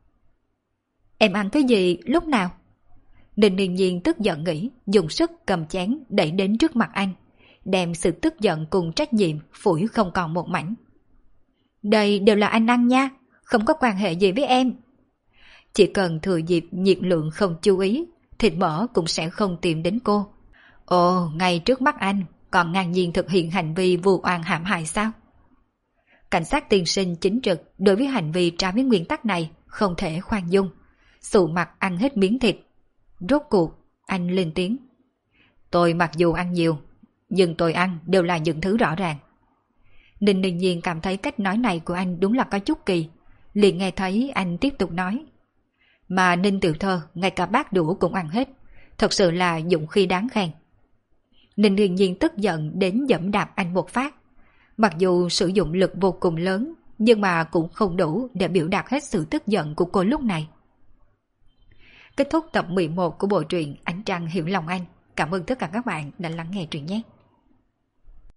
Em ăn cái gì lúc nào? Ninh Ni Nhiên tức giận nghĩ, dùng sức cầm chén đẩy đến trước mặt anh, đem sự tức giận cùng trách nhiệm phủi không còn một mảnh. Đây đều là anh ăn nha, không có quan hệ gì với em. Chỉ cần thừa dịp nhiệt lượng không chú ý, thịt mỡ cũng sẽ không tìm đến cô. Ồ, ngay trước mắt anh còn ngang nhiên thực hiện hành vi vu oan hãm hại sao? Cảnh sát tiên sinh chính trực đối với hành vi trái với nguyên tắc này không thể khoan dung, sụ mặt ăn hết miếng thịt. Rốt cuộc anh lên tiếng. Tôi mặc dù ăn nhiều, nhưng tôi ăn đều là những thứ rõ ràng. Ninh Ni Nhiên cảm thấy cách nói này của anh đúng là có chút kỳ, liền nghe thấy anh tiếp tục nói. Mà Ninh tiểu thơ ngay cả bát đũa cũng ăn hết, thật sự là dụng khi đáng khen. Ninh Ni Nhiên tức giận đến giẫm đạp anh một phát. Mặc dù sử dụng lực vô cùng lớn, nhưng mà cũng không đủ để biểu đạt hết sự tức giận của cô lúc này. Kết thúc tập 11 của bộ truyện Ánh Trăng Hiểu Lòng Anh. Cảm ơn tất cả các bạn đã lắng nghe truyện nhé.